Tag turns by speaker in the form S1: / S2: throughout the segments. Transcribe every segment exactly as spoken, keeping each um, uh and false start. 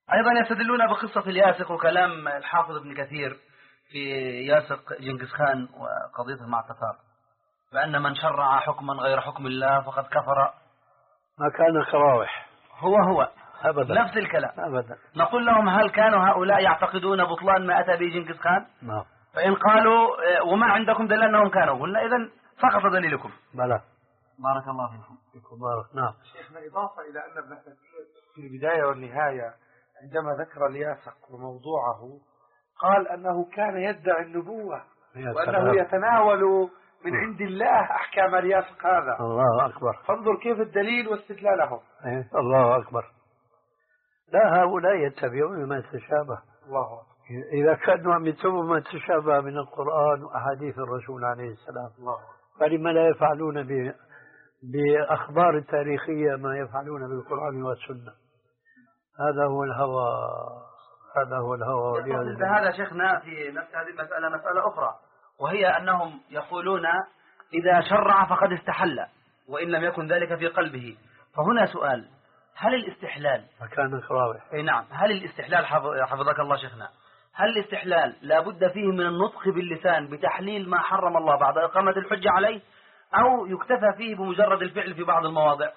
S1: أيضا يستدلون بقصة الياسق وكلام الحافظ ابن كثير في ياسق جنكيز خان وقضيته مع التتار، بأن من شرع حكما غير حكم الله فقد كفر.
S2: ما كان خراوح
S1: هو هو
S2: أبدا،
S1: نفس الكلام
S2: أبدا.
S1: نقول لهم هل كانوا هؤلاء يعتقدون بطلان ما أتى به جنكيز خان؟
S2: نعم.
S1: فإن قالوا وما عندكم دليل أنهم كانوا، قلنا إذن سقط دليلكم.
S2: بلى.
S1: بارك الله فيكم.
S2: فيكم بارك. نعم.
S3: شيخنا إضافة إلى أن ابن كثير في البداية والنهاية عندما ذكر الياسق وموضوعه قال أنه كان يدعي النبوة وأنه يتناول من عند الله أحكام الياسق هذا.
S2: الله أكبر.
S3: فانظر كيف الدليل واستدلاله.
S2: إيه؟ الله أكبر. لا، هؤلاء يتبعون ما تشابه.
S3: الله أكبر.
S2: إذا كانوا عم يتبعوا ما تشابه من القرآن وأحاديث الرسول عليه السلام،
S3: الله،
S2: فلما لا يفعلون ب... بأخبار التاريخية ما يفعلون بالقرآن والسنة؟ هذا هو الهوى، هذا هو الهوى.
S1: هذا شيخنا في نفس هذه المسألة مسألة أخرى، وهي أنهم يقولون إذا شرع فقد استحل وإن لم يكن ذلك في قلبه. فهنا سؤال، هل الاستحلال
S2: مكان خراوح؟
S1: أي نعم، هل الاستحلال حفظك الله شيخنا، هل الاستحلال لا بد فيه من النطق باللسان بتحليل ما حرم الله بعد إقامة الحجة عليه، أو يكتفى فيه بمجرد الفعل في بعض المواضع؟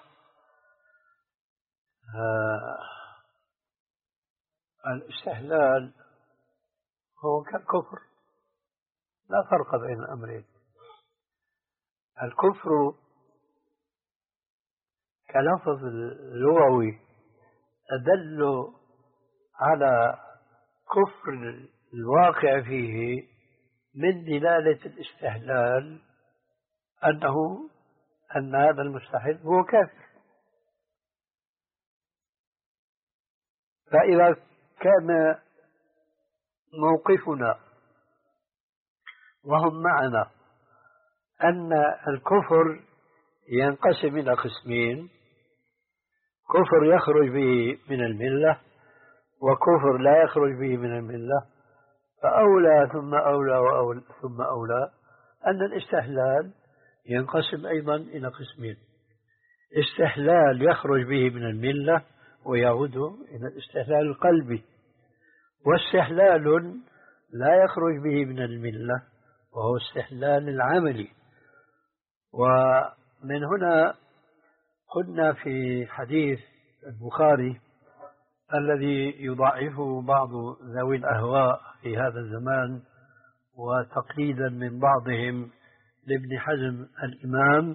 S2: آه الاستحلال هو كالكفر، لا فرق بين الأمرين. الكفر كلفظ لغوي أدل على كفر الواقع فيه من دلالة الاستحلال أنه أن هذا المستحيل هو كافر. فإذا كان موقفنا وهم معنا أن الكفر ينقسم إلى قسمين: كفر يخرج به من الملة وكفر لا يخرج به من الملة، فأولى ثم أولى وأولى ثم أولى أن الاستحلال ينقسم أيضا إلى قسمين: استحلال يخرج به من الملة ويعود إلى الاستحلال القلبي، واستحلال لا يخرج به من الملة وهو استحلال العملي. ومن هنا قلنا في حديث البخاري الذي يضعفه بعض ذوي الأهواء في هذا الزمان وتقليدا من بعضهم لابن حزم الإمام،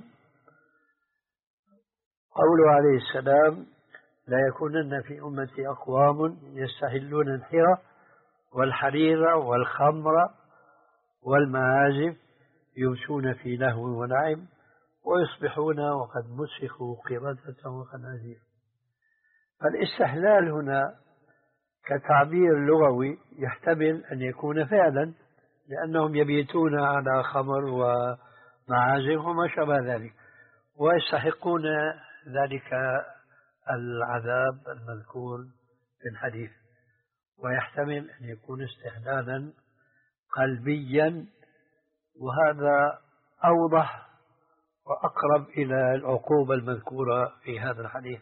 S2: قوله عليه السلام: لا يكونن في أمتي أقوام يستحلون الحرى والحرير والخمر والمعازف يمشون في لهو ولعب ويصبحون وقد مسخوا قردة وخنازير. فالاستحلال هنا كتعبير لغوي يحتمل أن يكون فعلا، لأنهم يبيتون على خمر ومعازف وما شابه ذلك ويستحقون ذلك العذاب المذكور في الحديث. ويحتمل أن يكون استحلالا قلبيا، وهذا أوضح وأقرب إلى العقوبة المذكورة في هذا الحديث.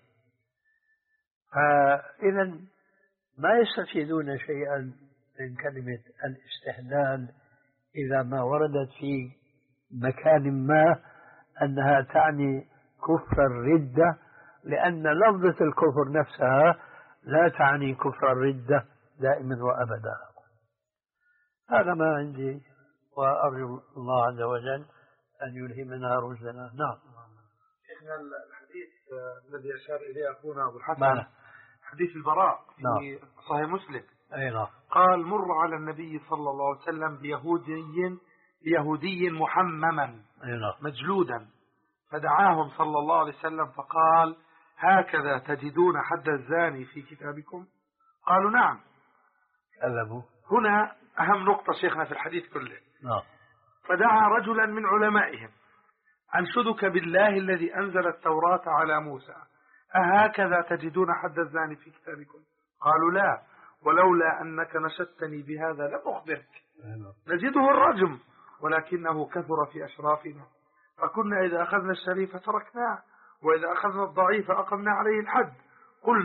S2: فإذا ما يستفيدون شيئا من كلمة الاستحلال إذا ما وردت في مكان ما أنها تعني كفر الردة، لأن لفظة الكفر نفسها لا تعني كفر الردة دائما وأبدا. هذا ما عندي، وأرجو الله عز وجل أن يلهمنا رشدنا. نعم.
S3: شيخنا الحديث الذي أشار إليه أخونا أبو الحسن
S2: معنى.
S3: حديث البراء في
S2: نعم.
S3: صحيح مسلم.
S2: أي نعم.
S3: قال: مر على النبي صلى الله عليه وسلم بيهودي بيهودي محمما
S2: أي نعم.
S3: مجلودا، فدعاهم صلى الله عليه وسلم فقال: هكذا تجدون حد الزاني في كتابكم؟ قالوا: نعم.
S2: كذبوا.
S3: هنا أهم نقطة شيخنا في الحديث كله.
S2: نعم.
S3: فدعا رجلا من علمائهم: أنشدك بالله الذي أنزل التوراة على موسى، أهكذا تجدون حد الزاني في كتابكم؟ قالوا: لا، ولولا أنك نشدتني بهذا لم أخبرك. نجده الرجم، ولكنه كثر في أشرافنا، فكنا إذا أخذنا الشريف تركناه، وإذا أخذنا الضعيف أقمنا عليه الحد. قلنا: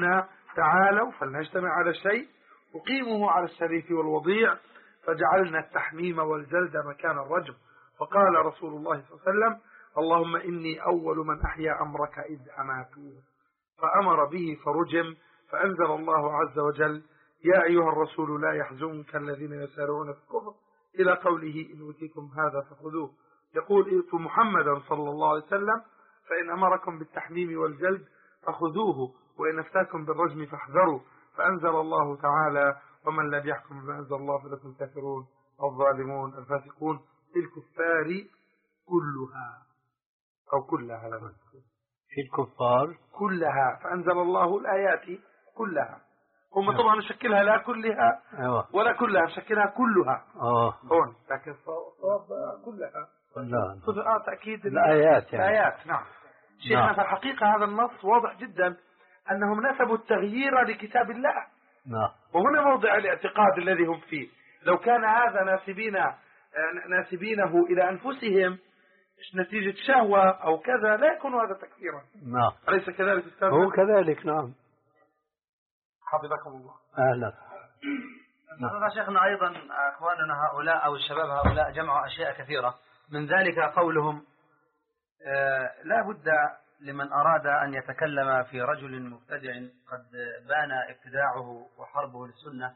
S3: تعالوا فلنجتمع على شيء أقيمه على الشريف والوضيع، فجعلنا التحميم والجلد مكان الرجم. فقال رسول الله صلى الله عليه وسلم: اللهم إني أول من أحيا أمرك إذ أماتوه، فأمر به فرجم. فأنزل الله عز وجل: يا أيها الرسول لا يحزنك الذين يسارعون في الكفر، إلى قوله: إن أوتيكم هذا فخذوه. يقول: ائتوا محمدا صلى الله عليه وسلم، فإن أمركم بالتحميم والجلد فخذوه، وإن أفتاكم بالرجم فاحذروا. فأنزل الله تعالى: ومن لم يحكم بما أنزل الله فأولئك هم الكافرون الظالمون الفاسقون. الكفار كلها أو كلها لما
S2: في الكفار
S3: كلها، فأنزل الله الآيات كلها. هم طبعا نشكلها لا كلها ولا كلها، نشكلها كلها
S2: اه
S3: هون، لكن صواب كلها.
S2: لا
S3: آه تأكيد
S2: الآيات يعني.
S3: الآيات نعم. شيخنا
S2: نعم.
S3: في الحقيقة هذا النص واضح جدا أنهم نسبوا التغيير لكتاب الله.
S2: نعم.
S3: وهنا موضع الاعتقاد الذي هم فيه. لو كان هذا ناسبين ناسبينه إلى أنفسهم نتيجة شهوة أو كذا لا يكون هذا تكفيرا.
S2: نعم.
S3: أليس كذلك أستاذ؟
S2: هو كذلك. نعم.
S3: حفظكم الله.
S2: أهلا.
S1: نعم. شيخنا أيضا أخواننا هؤلاء أو الشباب هؤلاء جمعوا أشياء كثيرة، من ذلك قولهم آه لا بد لمن أراد أن يتكلم في رجل مبتدع قد بان ابتداعه وحربه للسنة،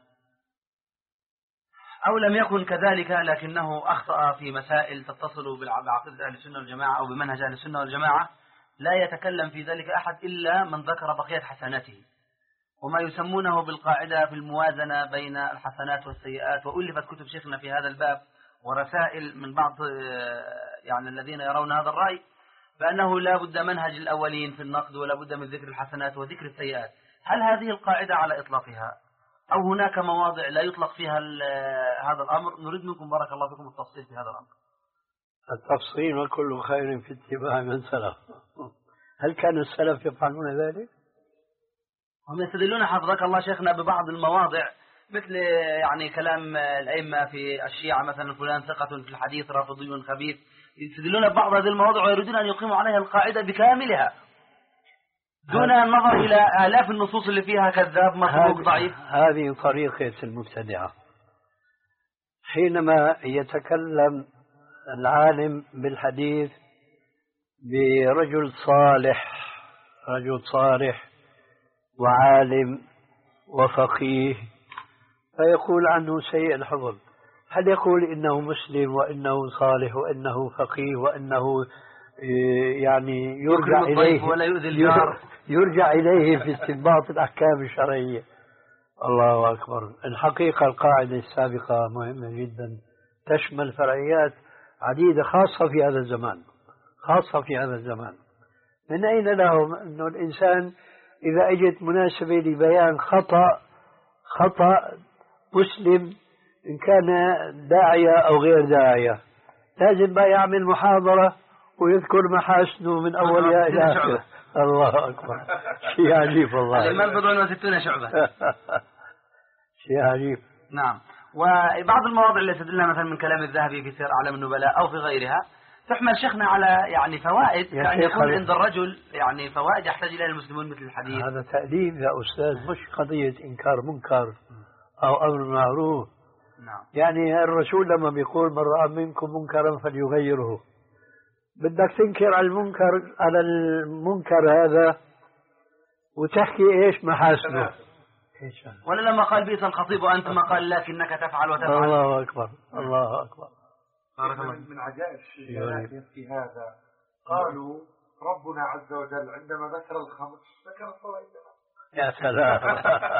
S1: أو لم يكن كذلك لكنه أخطأ في مسائل تتصل بعقيدة أهل السنة والجماعة أو بمنهج أهل السنة والجماعة، لا يتكلم في ذلك أحد إلا من ذكر بقية حسناته، وما يسمونه بالقاعدة في الموازنة بين الحسنات والسيئات. وألفت كتب شيخنا في هذا الباب ورسائل من بعض يعني الذين يرون هذا الرأي بأنه لا بد منهج الأولين في النقد ولا بد من ذكر الحسنات وذكر السيئات. هل هذه القاعدة على إطلاقها أو هناك مواضع لا يطلق فيها هذا الأمر؟ نريد منكم بارك الله فيكم التفصيل في هذا الأمر.
S2: التفصيل وكل خير في اتباع من سلف. هل كان السلف يفعلون ذلك؟
S1: هم يستدلون حفظك الله شيخنا ببعض المواضع مثل يعني كلام الأئمة في الشيعة مثلا: فلان ثقة في الحديث رافضي خبيث. يستدلون ببعض هذه المواضع ويريدون أن يقيموا عليها القاعدة بكاملها دون النظر إلى آلاف النصوص اللي فيها كذاب مصدوق ضعيف.
S2: هذه طريقة المبتدعة. حينما يتكلم العالم بالحديث برجل صالح، رجل صالح وعالم وفقيه، فيقول عنه سيء الحفظ، هل يقول إنه مسلم وإنه صالح وإنه فقيه وإنه يعني يرجع إليه
S1: ولا يؤذي الجار،
S2: يرجع إليه في استنباط الأحكام الشرعية؟ الله أكبر. الحقيقة القاعدة السابقة مهمة جدا، تشمل فرعيات عديدة خاصة في هذا الزمان، خاصة في هذا الزمان. من أين لهم أنه الإنسان إذا أجت مناسبة لبيان خطأ خطأ مسلم إن كان داعية أو غير داعية لازم بقى يعمل محاضرة ويذكر محاسنه من أولها إلى آخره؟ الله أكبر. شيء عجيب والله.
S1: الإمام بضع وستون شعبة.
S2: شيء عجيب.
S1: نعم. وبعض المواضع اللي استدلنا مثلا من كلام الذهبي في سير أعلام النبلاء أو في غيرها تحمل شيخنا على يعني فوائد، يعني يكون عند الرجل يعني فوائد يحتاج إليها المسلمون مثل الحديث.
S2: هذا تأليف يا أستاذ، مش قضية إنكار منكر أو أمر معروف.
S1: نعم. يعني
S2: الرسول لما بيقول من رأى منكم منكرا فليغيره، بدك تنكر على المنكر على المنكر هذا وتحكي إيش محاسنه.
S1: ولا لما قال بئس الخطيب وأنت ما قال لكنك تفعل وتفعل.
S2: الله أكبر. الله أكبر.
S3: من عجائب الشيء في هذا قالوا ربنا عز وجل عندما ذكر الخمر ذكر الفوائد.
S2: يا سلام.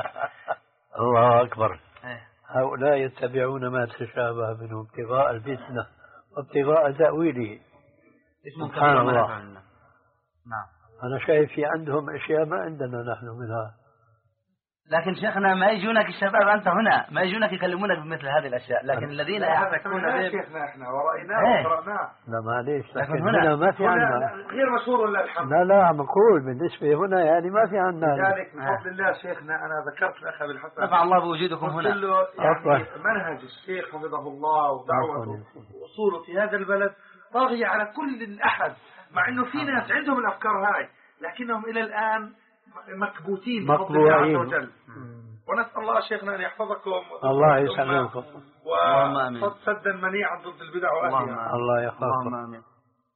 S2: الله أكبر. هؤلاء يتبعون ما تشابه منه ابتغاء الفتنة وابتغاء تأويله. سبحان الله.
S1: نعم.
S2: أنا شايف في عندهم أشياء ما عندنا نحن منها.
S1: لكن شيخنا ما يجونك الشباب أنت هنا ما يجونك يكلمونك بمثل هذه الأشياء، لكن الذين يحتكون به
S3: شيخنا إحنا ورأيناه وقرأناه.
S2: لا معليش، لكن هنا, هنا ما في عندنا
S3: غير مشهور ولا الحمد.
S2: لا لا مقول بالنسبة هنا يعني ما في عندنا.
S3: لذلك بفضل الله شيخنا أنا ذكرت الأخ أبي الحسن
S1: نفع الله بوجودكم هنا.
S3: يعني منهج الشيخ حفظه الله ودعوته وصوله في هذا البلد طاغية على كل أحد، مع إنه في ناس عندهم الأفكار هاي لكنهم إلى الآن مكبوتين بفضل الله عز وجل. ونسأل الله شيخنا أن يحفظكم
S2: الله يسلمكم
S3: وسدا منيعا ضد البدع وأهلها.
S2: الله يحفظكم.
S1: اللهم آمين.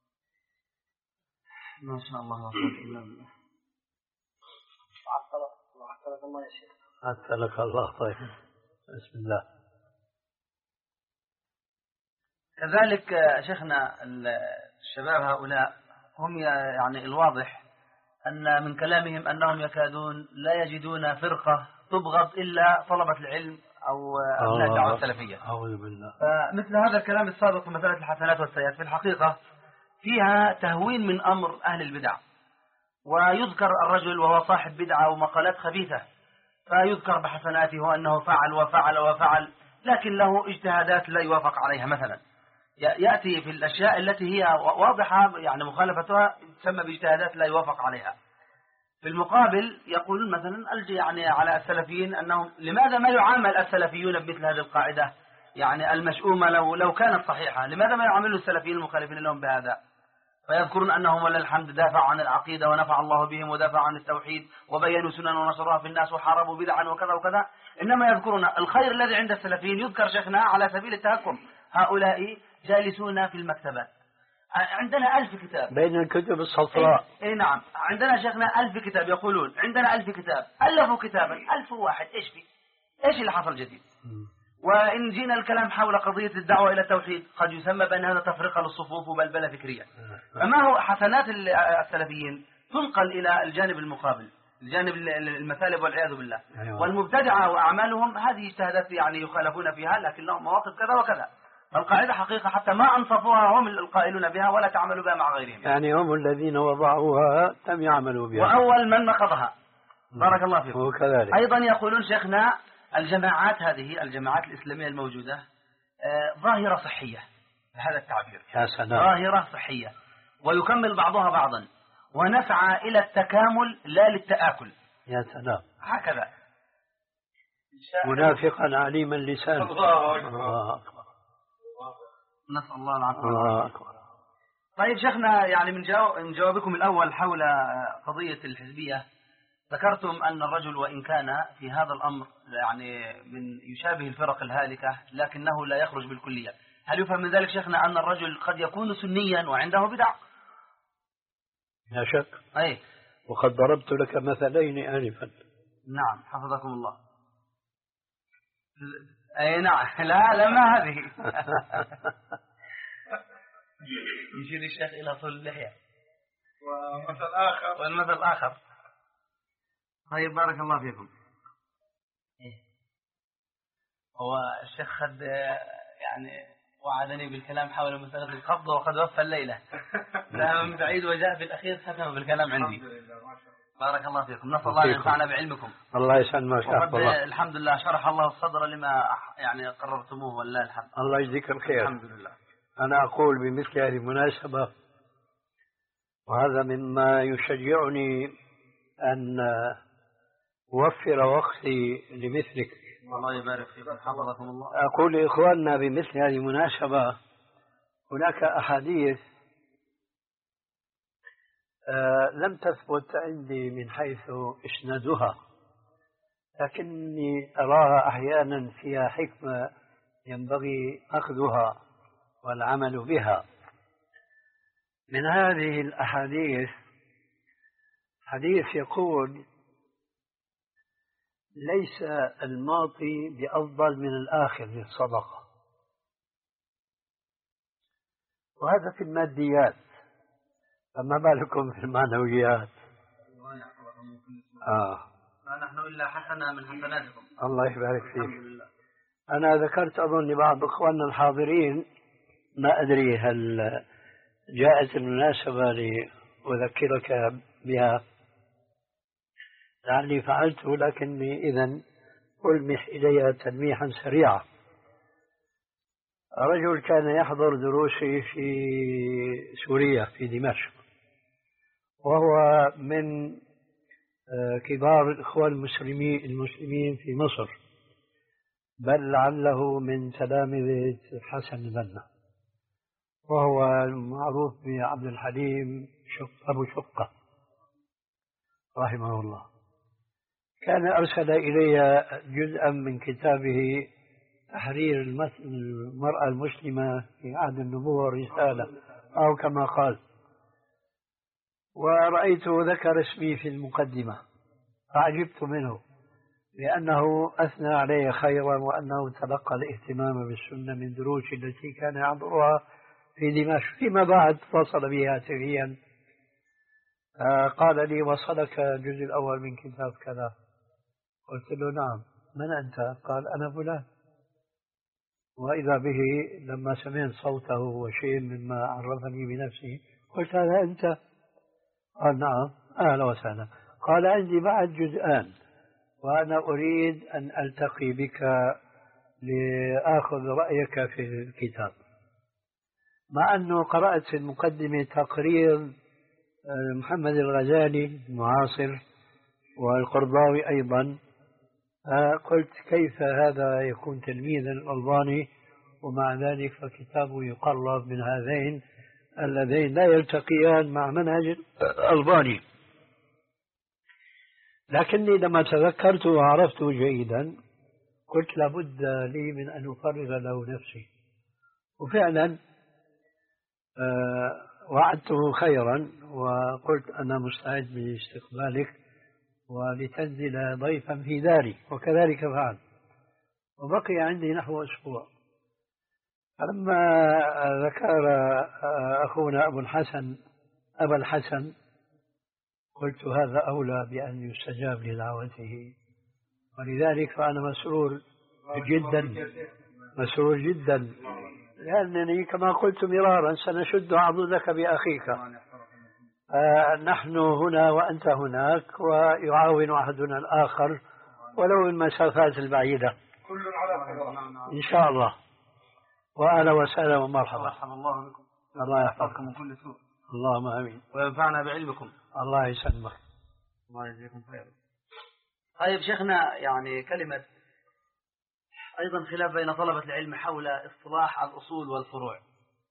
S1: ما شاء الله لا قوة إلا بالله. عطلك الله يا شيخ.
S2: عطلك الله. طيب بسم الله.
S1: كذلك شيخنا الشباب هؤلاء هم يعني الواضح أن من كلامهم أنهم يكادون لا يجدون فرقة تبغض إلا طلبة العلم أو أبناء الدعوة السلفية.
S2: أعوذ بالله.
S1: فمثل هذا الكلام السابق في مسألة الحسنات والسيئات في الحقيقة فيها تهوين من أمر أهل البدع، ويذكر الرجل وهو صاحب بدعة ومقالات خبيثة فيذكر بحسناته وأنه فعل وفعل وفعل، لكن له اجتهادات لا يوافق عليها. مثلا يأتي في الأشياء التي هي واضحة يعني مخالفتها تسمى باجتهادات لا يوافق عليها. في المقابل يقولون مثلا يعني على السلفيين أنهم لماذا ما يعامل السلفيون بمثل هذه القاعدة يعني المشؤومة لو لو كانت صحيحة، لماذا ما يعاملوا السلفيين المخالفين لهم بهذا؟ فيذكرون أنهم ولله الحمد دافعوا عن العقيدة ونفع الله بهم ودافعوا عن التوحيد وبينوا سنن ونشروها في الناس وحاربوا بدعا وكذا وكذا، إنما يذكرون الخير الذي عند السلفيين يذكر شيخنا على سبيل التهكم. هؤلاء جالسون في المكتبات، عندنا ألف كتاب
S2: بين الكتب الصفراء.
S1: اي نعم، عندنا شيخنا ألف كتاب، يقولون عندنا ألف كتاب، ألفوا كتابا ألف واحد، إيش في إيش اللي حصل جديد؟ وإن جينا الكلام حول قضية الدعوة إلى التوحيد قد يسمى بأن هذا تفرقة للصفوف وبلبلة فكرية. فما هو حسنات السلفيين تنقل إلى الجانب المقابل، الجانب المثالب والعياذ بالله. والمبتدعة وأعمالهم هذه اجتهادات يعني يخالفون فيها لكن لهم مواقف كذا وكذا. القاعدة حقيقة حتى ما أنصفوها هم القائلون بها ولا تعملوا بها مع غيرهم،
S2: يعني هم الذين وضعوها لم يعملوا بها
S1: وأول من نقضها. بارك الله فيكم.
S2: وكذلك
S1: أيضا يقولون شيخنا الجماعات هذه الجماعات الإسلامية الموجودة آه ظاهرة صحية، بهذا التعبير
S2: يا سلام.
S1: ظاهرة صحية ويكمل بعضها بعضا ونسعى إلى التكامل لا للتآكل.
S2: يا سلام.
S1: هكذا
S2: منافقا عليما اللسان.
S3: الله أكبر.
S2: الله أكبر.
S1: نسأل الله العافية.
S2: الله أكبر.
S1: طيب شيخنا يعني من, جواب من جوابكم الأول حول قضية الحزبية ذكرتم أن الرجل وإن كان في هذا الأمر يعني من يشابه الفرق الهالكة لكنه لا يخرج بالكلية، هل يفهم من ذلك شيخنا أن الرجل قد يكون سنيا وعنده بدع؟
S2: لا شك.
S1: أي.
S2: وقد ضربت لك مثلين آنفا.
S1: نعم حفظكم الله. أي نعم. لا لا ما هذه. يشير الشيخ إلى طول اللحية.
S3: ومثل آخر.
S1: والمثل آخر. طيب بارك الله فيكم. إيه. هو الشيخ قد يعني وعدني بالكلام حول مسألة القبض وقد وفى الليلة. ذهب من بعيد وجاء في الأخير ختم بالكلام عندي. الحمد لله ما شاء الله. بارك الله فيكم. نسأل الله أن ينفعنا بعلمكم.
S2: الله يسلمك.
S1: الحمد لله شرح الله الصدر لما يعني قررتموه والله الحمد.
S2: الله يجزيك الخير.
S1: الحمد لله.
S2: أنا أقول بمثل هذه المناسبة وهذا مما يشجعني أن أوفر وقتي لمثلك.
S1: الله يبارك فيكم حفظكم الله.
S2: أقول لإخواننا بمثل هذه المناسبة هناك أحاديث آه لم تثبت عندي من حيث إسنادها لكني أراها أحيانا فيها حكمة ينبغي أخذها والعمل بها. من هذه الأحاديث حديث يقول ليس المعطي بأفضل من الآخر للصدقة، وهذا في الماديات، فما بالكم في المعنويات.
S1: آه. ما نحن إلا حسنة من حسناتكم.
S2: الله يبارك فيك. أنا ذكرت أظن لبعض إخواننا الحاضرين، ما أدري هل جاءت المناسبة لأذكرك بها، لعلي فعلته لكني إذن ألمح إليها تلميحا سريعا. رجل كان يحضر دروسي في سوريا في دمشق، وهو من كبار الإخوان المسلمين المسلمين في مصر، بل لعله من تلامذة حسن البنا، وهو معروف بعبد الحليم شق أبو شقة رحمه الله كان أرسل إلي جزءا من كتابه تحرير المرأة المسلمة في عهد النبوة والرسالة أو كما قال، ورأيته ذكر اسمي في المقدمة فعجبت منه لأنه أثنى علي خيرا وأنه تلقى الاهتمام بالسنة من دروس التي كان يحضرها في دمشق. فيما بعد اتصل بي هاتفيا قال لي وصلك الجزء الأول من كتاب كذا. قلت له نعم، من أنت؟ قال أنا فلان. وإذا به لما سمعت صوته وشيء مما عرفني بنفسه قلت هذا أنت؟ قال نعم أهلا وسهلا. قال عندي بعد جزءان وأنا أريد أن ألتقي بك لآخذ رأيك في الكتاب، مع أنه قرأت في المقدمة تقرير محمد الغزالي المعاصر والقرضاوي أيضا. قلت كيف هذا يكون تلميذا الألباني ومع ذلك فكتابه يقرب من هذين اللذين لا يلتقيان مع منهج الألباني. لكني لما تذكرت وعرفته جيدا قلت لابد لي من أن أفرغ له نفسي، وفعلا وعدته خيرا وقلت أنا مستعد لاستقبالك ولتنزل ضيفا في داري، وكذلك فعل. وبقي عندي نحو أسبوع فلما ذكر أخونا أبو الحسن أبا الحسن قلت هذا أولى بأن يستجاب لدعوته، ولذلك فأنا مسرور جدا مسرور جدا لأنني كما قلت مرارا سنشد عضدك بأخيك. آه نحن هنا وأنت هناك ويعاون أحدنا الآخر ولو المسافات البعيدة
S3: كل على
S2: إن شاء الله. وأهلا وسهلا ومرحبا.
S1: مرحبا الله بكم.
S2: الله يحفظكم
S1: من كل سوء.
S2: اللهم آمين
S1: وينفعنا بعلمكم.
S2: الله يسلمك.
S1: الله يجزيكم خيرا. طيب شيخنا، يعني كلمة أيضا خلاف بين طلبة العلم حول اصطلاح الأصول والفروع،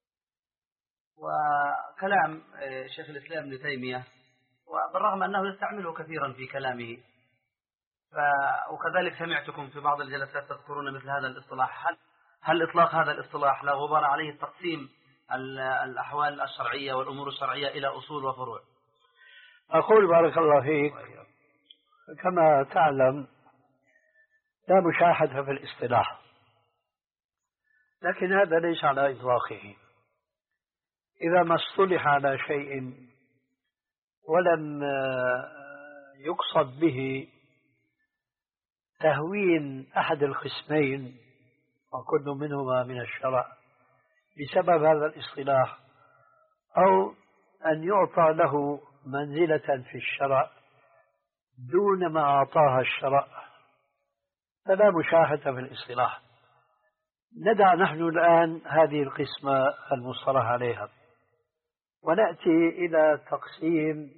S1: وكلام شيخ الإسلام ابن تيمية، وبالرغم أنه يستعمله كثيرا في كلامه، وكذلك سمعتكم في بعض الجلسات تذكرون مثل هذا الاصطلاح. هل, هل إطلاق هذا الاصطلاح لا غبار عليه التقسيم الأحوال الشرعية والأمور الشرعية إلى أصول وفروع؟
S2: أقول بارك الله فيك، كما تعلم لا مشاحة في الاصطلاح، لكن هذا ليس على إطلاقه. إذا ما اصطلح على شيء ولم يقصد به تهوين أحد القسمين وكل منهما من الشرع بسبب هذا الاصطلاح، أو أن يعطى له منزلة في الشرع دون ما أعطاها الشرع، فلا مشاحة في الاصطلاح. ندع نحن الآن هذه القسمة المصطلح عليها ونأتي إلى تقسيم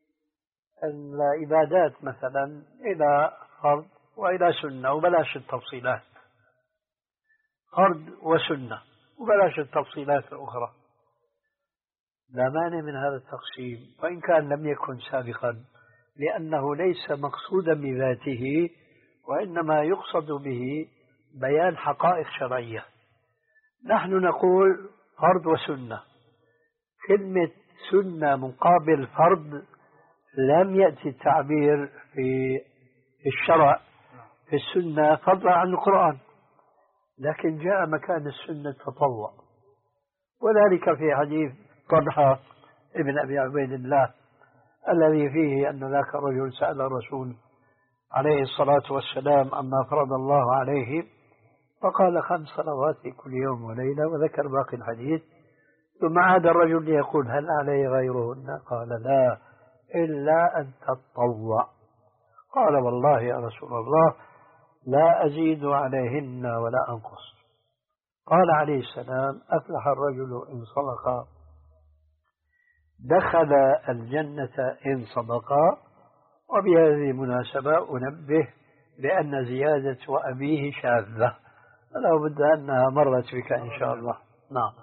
S2: العبادات مثلا إلى فرض وإلى سنة، وبلاش التفصيلات، فرض وسنة وبلاش التفصيلات الأخرى. لا مانع من هذا التقسيم وإن كان لم يكن سابقا، لأنه ليس مقصودا بذاته وإنما يقصد به بيان حقائق شرعية. نحن نقول فرض وسنة، كلمة سنة مقابل فرض لم يأتي التعبير في الشرع في السنة فضلا عن القرآن، لكن جاء مكان السنة تطوع، وذلك في حديث طلحة ابن أبي عبيد الله الذي فيه أن ذاك الرجل سأل الرسول عليه الصلاة والسلام عما فرض الله عليه فقال خمس صلوات كل يوم وليلة، وذكر باقي الحديث. ثم عاد الرجل يقول هل علي غيرهن؟ قال لا إلا أن تطوع. قال والله يا رسول الله لا أزيد عليهن ولا أنقص. قال عليه السلام أفلح الرجل إن صدق، دخل الجنة إن صدقا. وبهذه المناسبة أنبه بأن زيادة وأبيه شاذة، فلا بد أنها مرت بك إن شاء الله. نعم.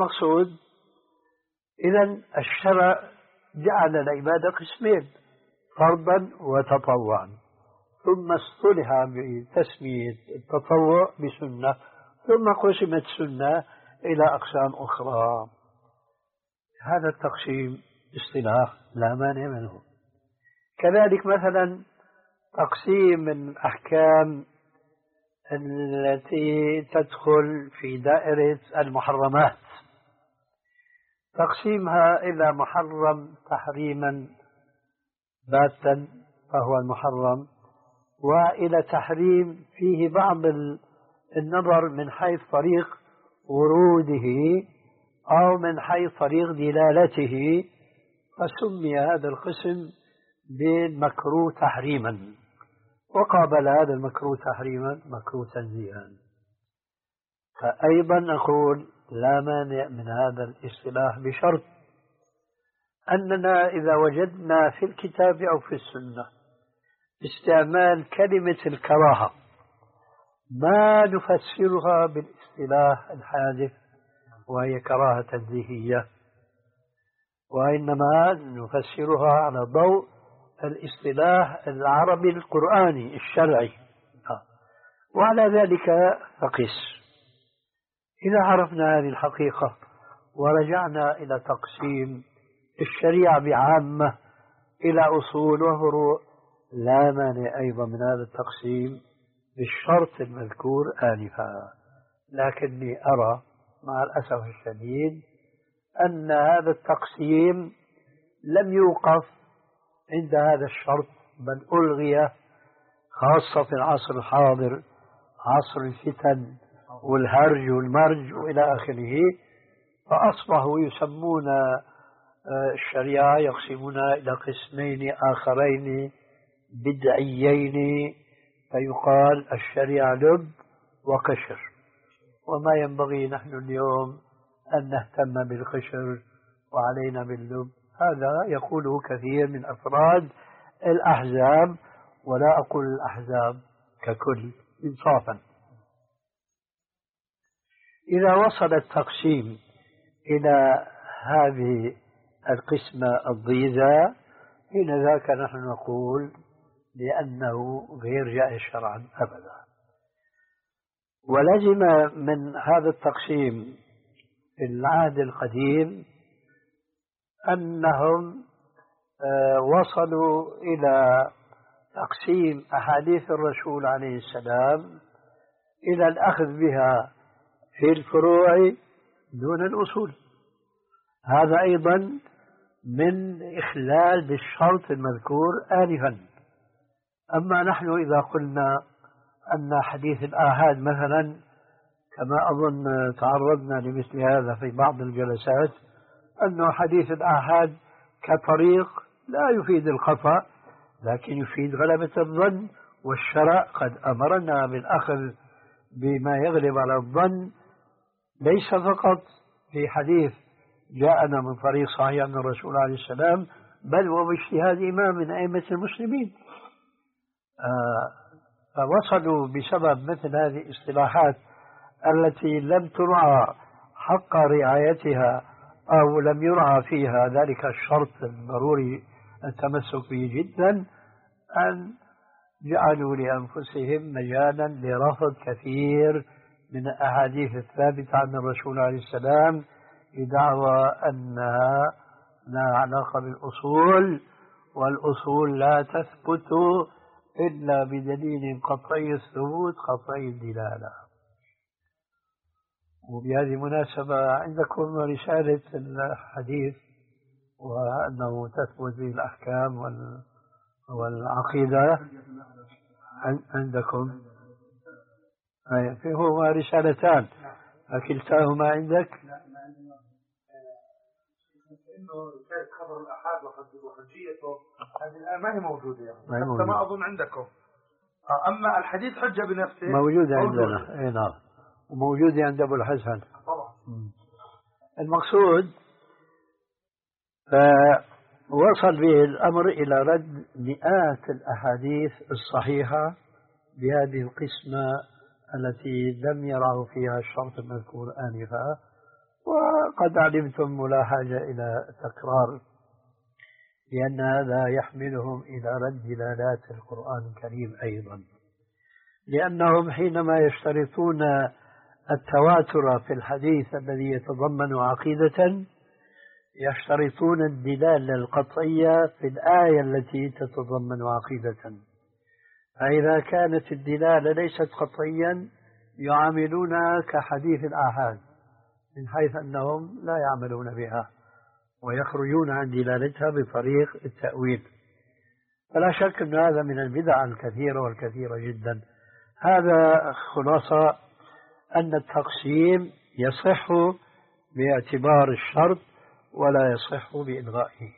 S2: المقصود إذن الشرع جعل العبادة قسمين، فرضا وتطوعا، ثم اصطلح بتسمية التطوع بسنة، ثم قسمت السنة إلى أقسام أخرى. هذا التقسيم اصطلاح لا مانع منه. كذلك مثلا تقسيم الأحكام التي تدخل في دائرة المحرمات، تقسيمها إلى محرم تحريما باتا فهو المحرم، وإلى تحريم فيه بعض النظر من حيث طريق وروده أو من حيث طريق دلالته، فسمي هذا القسم بالمكروه تحريما، وقابل هذا المكروه تحريما مكروه تنزيها. فأيضا نقول لا مانع من هذا الاصطلاح بشرط أننا إذا وجدنا في الكتاب أو في السنة استعمال كلمة الكراهة ما نفسرها بالاصطلاح الحادث وهي كراهة تنزيهية، وإنما نفسرها على ضوء الاصطلاح العربي القرآني الشرعي. وعلى ذلك فقس. إذا عرفنا هذه الحقيقة ورجعنا إلى تقسيم الشريعة بعامة إلى أصول وفروع، لا مانع أيضا من هذا التقسيم بالشرط المذكور آنفا. لكني أرى مع الأسف الشديد أن هذا التقسيم لم يوقف عند هذا الشرط، بل ألغي خاصة في العصر الحاضر، عصر الفتن والهرج والمرج وإلى آخره، فأصبحوا يسمون الشريعة يقسمونها إلى قسمين آخرين بدعيين، فيقال الشريعة لب وقشر، وما ينبغي نحن اليوم أن نهتم بالقشر وعلينا باللب. هذا يقوله كثير من أفراد الأحزاب، ولا أقول الأحزاب ككل إنصافا. إذا وصل التقسيم إلى هذه القسمة الضيزة، حين ذاك نحن نقول لأنه غير جائز شرعا أبدا. ولزم من هذا التقسيم في العهد القديم أنهم وصلوا إلى تقسيم أحاديث الرسول عليه السلام إلى الأخذ بها في الفروع دون الأصول. هذا أيضا من إخلال بالشرط المذكور آنفا. أما نحن إذا قلنا أن حديث الآحاد مثلا، كما أظن تعرضنا لمثل هذا في بعض الجلسات، أن حديث الآحاد كطريق لا يفيد الخطأ لكن يفيد غلبة الظن، والشرع قد أمرنا بالأخذ بما يغلب على الظن، ليس فقط في حديث جاءنا من طريق صحيح عن الرسول عليه السلام، بل وباجتهاد إمام من أئمة المسلمين. آه فوصلوا بسبب مثل هذه الاصطلاحات التي لم ترعى حق رعايتها أو لم يرعى فيها ذلك الشرط الضروري التمسك به جدا، أن جعلوا لأنفسهم مجالا لرفض كثير من الأحاديث الثابتة عن الرسول عليه السلام بدعوى أنها لا علاقة بالأصول، والأصول لا تثبت إلا بدليل قطعي الثبوت قطعي الدلالة. وبهذه المناسبة عندكم رسالة الحديث وأنه تثبت به الأحكام والعقيدة عندكم، فيهما رسالتان أكلتاهما عندك؟
S3: إنه رسالة خبر الأحاد وحجيته هذه الآن ما هي موجودة يعني. حتى ما أظن عندكم. أما الحديث حجة بنفسه
S2: موجودة عندنا. إيه نعم، وموجودة عند أبو الحسن
S3: طبعا.
S2: المقصود فوصل به الأمر إلى رد مئات الأحاديث الصحيحة بهذه القسمة التي لم يرعوا فيها الشرط المذكور آنفا. وقد علمتم ولا حاجة إلى تكرار لأن هذا يحملهم إلى رد دلالات القرآن الكريم أيضا، لأنهم حينما يشترطون التواتر في الحديث الذي يتضمن عقيدة يشترطون الدلالة القطعية في الآية التي تتضمن عقيدة، فإذا كانت الدلالة ليست قطعيا يعاملونها كحديث الآحاد من حيث أنهم لا يعملون بها ويخرجون عن دلالتها بطريق التأويل. فلا شك أن هذا من البدع الكثيرة والكثيرة جدا. هذا خلاصة أن التقسيم يصح باعتبار الشرط ولا يصح بإلغائه.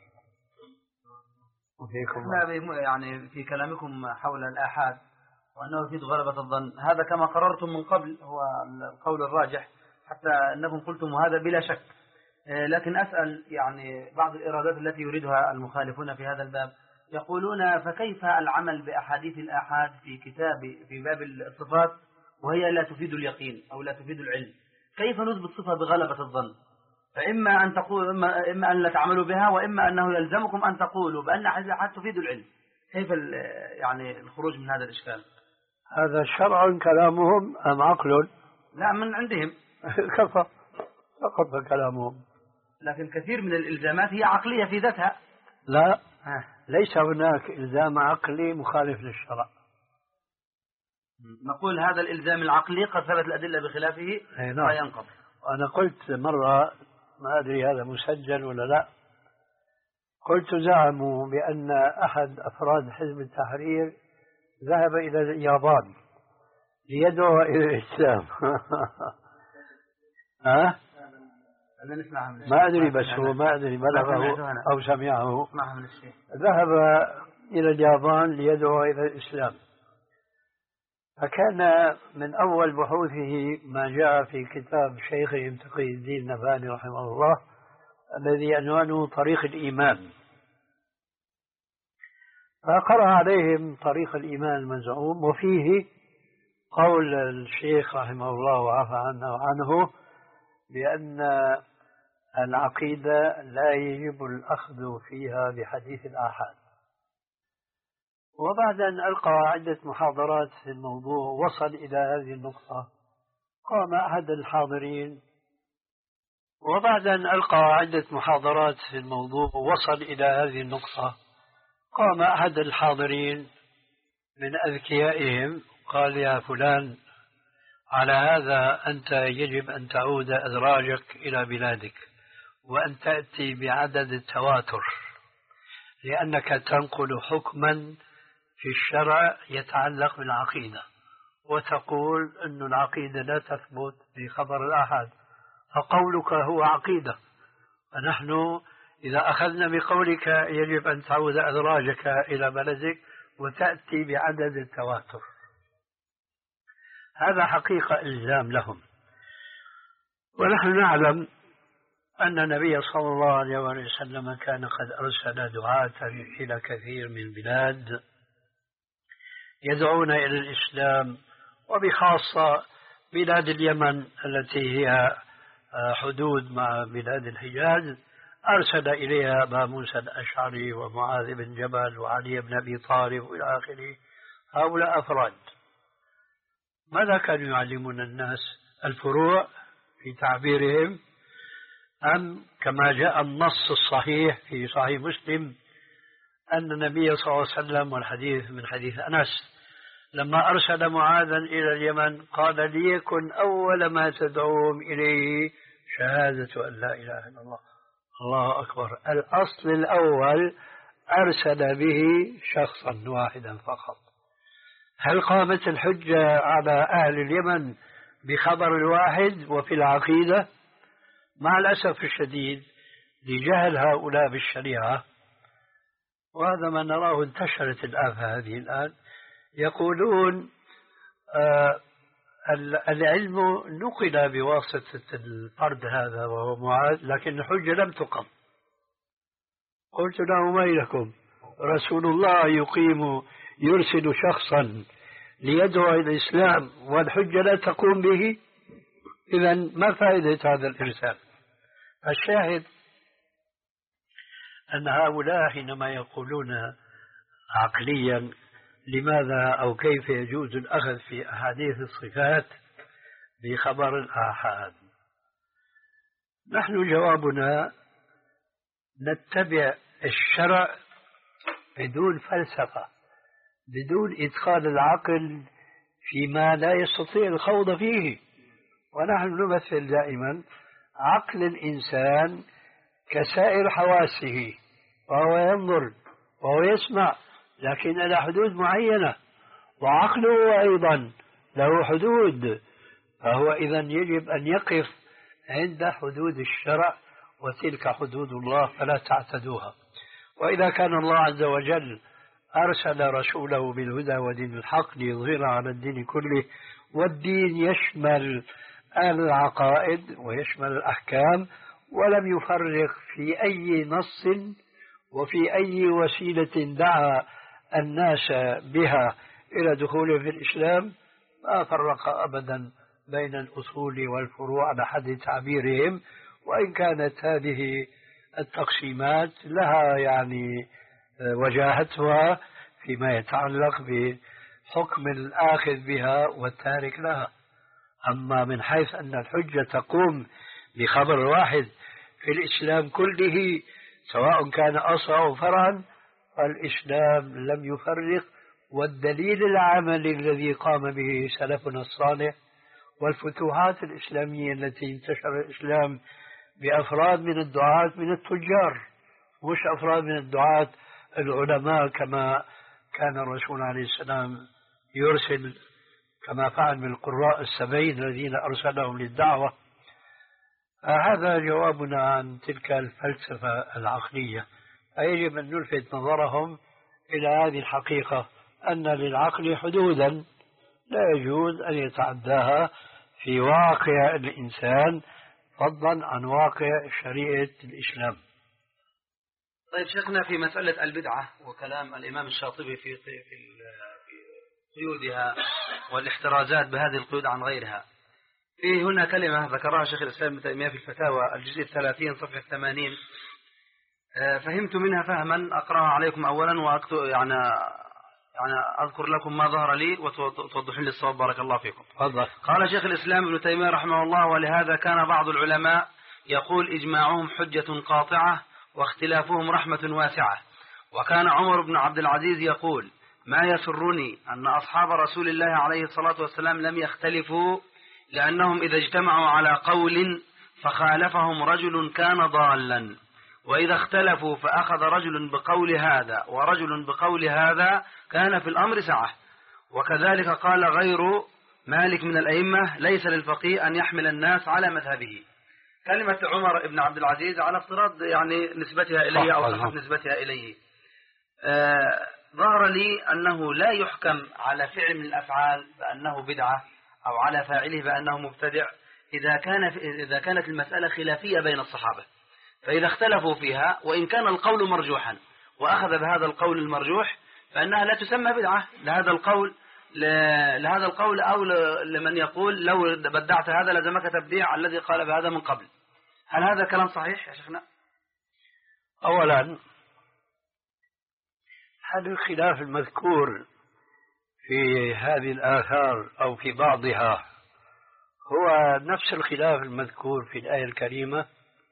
S1: احنا يعني في كلامكم حول الآحاد وأنه يفيد غلبة الظن، هذا كما قررتم من قبل هو القول الراجح، حتى أنكم قلتم هذا بلا شك. لكن أسأل يعني بعض الإرادات التي يريدها المخالفون في هذا الباب، يقولون فكيف العمل بأحاديث الآحاد في كتاب في باب الصفات وهي لا تفيد اليقين أو لا تفيد العلم؟ كيف نثبت صفة بغلبة الظن؟ فإما أن تقول إما, إما أن لا تعملوا بها، وإما أنه يلزمكم أن تقولوا بأن أحاديث الآحاد تفيد العلم. كيف يعني الخروج من هذا الإشكال؟
S2: هذا شرع كلامهم أم عقل؟
S1: لا، من عندهم.
S2: كفى فقط كلامهم.
S1: لكن كثير من الإلزامات هي عقلية في ذاتها.
S2: لا، ليس هناك إلزام عقلي مخالف للشرع.
S1: نقول هذا الإلزام العقلي قد ثبت الأدلة بخلافه فينقض.
S2: أنا قلت مرة، ما أدري هذا مسجل ولا لا، قلت زعموا بأن أحد أفراد حزب التحرير ذهب إلى اليابان ليدعو إلى الإسلام. ها؟ ما أدري، بس هو ما أدري بلغه أو سمعه. ذهب إلى اليابان ليدعو إلى الإسلام، فكان من أول بحوثه ما جاء في كتاب شيخهم تقي الدين النبهاني رحمه الله الذي عنوانه طريق الإيمان، فقرأ عليهم طريق الإيمان المزعوم، وفيه قول الشيخ رحمه الله وعفى عنه وعنه بأن العقيدة لا يجب الأخذ فيها بحديث الآحاد. وبعد أن ألقى عدة محاضرات في الموضوع وصل إلى هذه النقطة، قام أحد الحاضرين وبعد أن ألقى عدة محاضرات في الموضوع وصل إلى هذه النقطة قام أحد الحاضرين من أذكيائهم قال: يا فلان، على هذا أنت يجب أن تعود أدراجك إلى بلادك وأن تأتي بعدد التواتر، لأنك تنقل حكما في الشرع يتعلق بالعقيدة وتقول أن العقيدة لا تثبت بخبر الآحاد، فقولك هو عقيدة، فنحن إذا أخذنا بقولك يجب أن تعود أدراجك إلى بلدك وتأتي بعدد التواتر. هذا حقيقة إلزام لهم، ونحن نعلم أن النبي صلى الله عليه وسلم كان قد أرسل دعاة إلى كثير من البلاد يدعون إلى الإسلام، وبخاصة بلاد اليمن التي هي حدود مع بلاد الحجاز، أرسل إليها أبا موسى الأشعري ومعاذ بن جبل وعلي بن أبي طالب وإلى آخره. هؤلاء أفراد ماذا كانوا يعلمون الناس؟ الفروع في تعبيرهم، أم كما جاء النص الصحيح في صحيح مسلم أن النبي صلى الله عليه وسلم، والحديث من حديث أنس، لما أرسل معاذا إلى اليمن قال: ليكن أول ما تدعوهم إليه شهادة أن لا إله إلا الله. الله أكبر. الأصل الأول أرسل به شخصا واحدا فقط. هل قامت الحجة على أهل اليمن بخبر الواحد وفي العقيدة؟ مع الأسف الشديد لجهل هؤلاء بالشريعة، وهذا ما نراه انتشرت الآفة هذه الآن. يقولون آه العلم نقل بواسطة الفرد هذا وهو معاذ، لكن الحجة لم تقم. قلت له: ما لكم؟ رسول الله يقيم يرسل شخصا ليدعو إلى الإسلام والحجة لا تقوم به، إذن ما فائدة هذا الإرسال؟ الشاهد أن هؤلاء حينما يقولون عقليا لماذا أو كيف يجوز الأخذ في أحاديث الصفات بخبر الآحاد، نحن جوابنا نتبع الشرع بدون فلسفة، بدون إدخال العقل فيما لا يستطيع الخوض فيه. ونحن نمثل دائما عقل الإنسان كسائر حواسه، وهو ينظر وهو يسمع لكن إلى حدود معينة، وعقله أيضا له حدود، فهو إذن يجب أن يقف عند حدود الشرع، وتلك حدود الله فلا تعتدوها. وإذا كان الله عز وجل أرسل رسوله بالهدى ودين الحق ليظهر على الدين كله، والدين يشمل العقائد ويشمل الأحكام، ولم يفرق في أي نص وفي أي وسيلة دعا الناس بها إلى دخوله في الإسلام، ما فرق أبدا بين الأصول والفروع على حد تعبيرهم، وإن كانت هذه التقسيمات لها يعني وجاهتها فيما يتعلق بحكم الآخذ بها والتارك لها. أما من حيث أن الحجة تقوم بخبر واحد في الإسلام كله سواء كان أصلا أو فرعا، فالإسلام لم يفرق، والدليل العملي الذي قام به سلفنا الصالح والفتوحات الإسلامية التي انتشر الإسلام بأفراد من الدعاة من التجار، مش أفراد من الدعاة العلماء كما كان الرسول عليه السلام يرسل كما فعل بالقراء السبعين الذين أرسلهم للدعوة. هذا جوابنا عن تلك الفلسفة العقلية. يجب أن نلفت نظرهم إلى هذه الحقيقة، أن للعقل حدودا لا يجوز أن يتعداها في واقع الإنسان، فضلا عن واقع شريعة الإسلام.
S1: طيب شيخنا، في مسألة البدعة وكلام الإمام الشاطبي في في قيودها والاحترازات بهذه القيود عن غيرها، في هنا كلمة ذكرها شيخ الإسلام ابن تيمية في الفتاوى الجزء الثلاثين صفحة ثمانين، فهمت منها فهما أقرأها عليكم أولا وأكتب يعني يعني أذكر لكم ما ظهر لي وتوضحون لي الصواب بارك الله فيكم.
S2: فضل.
S1: قال شيخ الإسلام ابن تيمية رحمه الله: ولهذا كان بعض العلماء يقول إجماعهم حجة قاطعة واختلافهم رحمة واسعة. وكان عمر بن عبد العزيز يقول: ما يسرني أن أصحاب رسول الله عليه الصلاة والسلام لم يختلفوا، لأنهم إذا اجتمعوا على قول فخالفهم رجل كان ضالا، وإذا اختلفوا فأخذ رجل بقول هذا ورجل بقول هذا كان في الأمر سعة. وكذلك قال غير مالك من الأئمة: ليس للفقيه أن يحمل الناس على مذهبه. كلمة عمر بن عبد العزيز على افتراض يعني نسبتها إليه أو صحة نسبتها إليه، آه ظهر لي أنه لا يحكم على فعل من الأفعال بأنه بدعة أو على فاعله بأنه مبتدع إذا كان إذا كانت المسألة خلافية بين الصحابة. فإذا اختلفوا فيها وإن كان القول مرجوحا وأخذ بهذا القول المرجوح فإنها لا تسمى بدعة لهذا القول لهذا القول أو لمن يقول لو بدعت هذا لزمك تبديع الذي قال بهذا من قبل. هل هذا كلام صحيح يا شيخنا؟
S2: أولا، هل الخلاف المذكور في هذه الآثار أو في بعضها هو نفس الخلاف المذكور في الآية الكريمة؟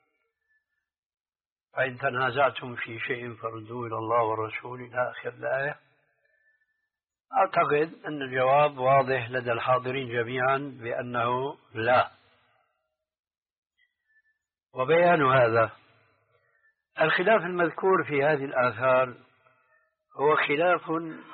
S2: فإن تنازعتم في شيء فردوه إلى الله والرسول إلى آخر الآية. أعتقد أن الجواب واضح لدى الحاضرين جميعا بأنه لا. وبيان هذا الخلاف المذكور في هذه الآثار هو خلاف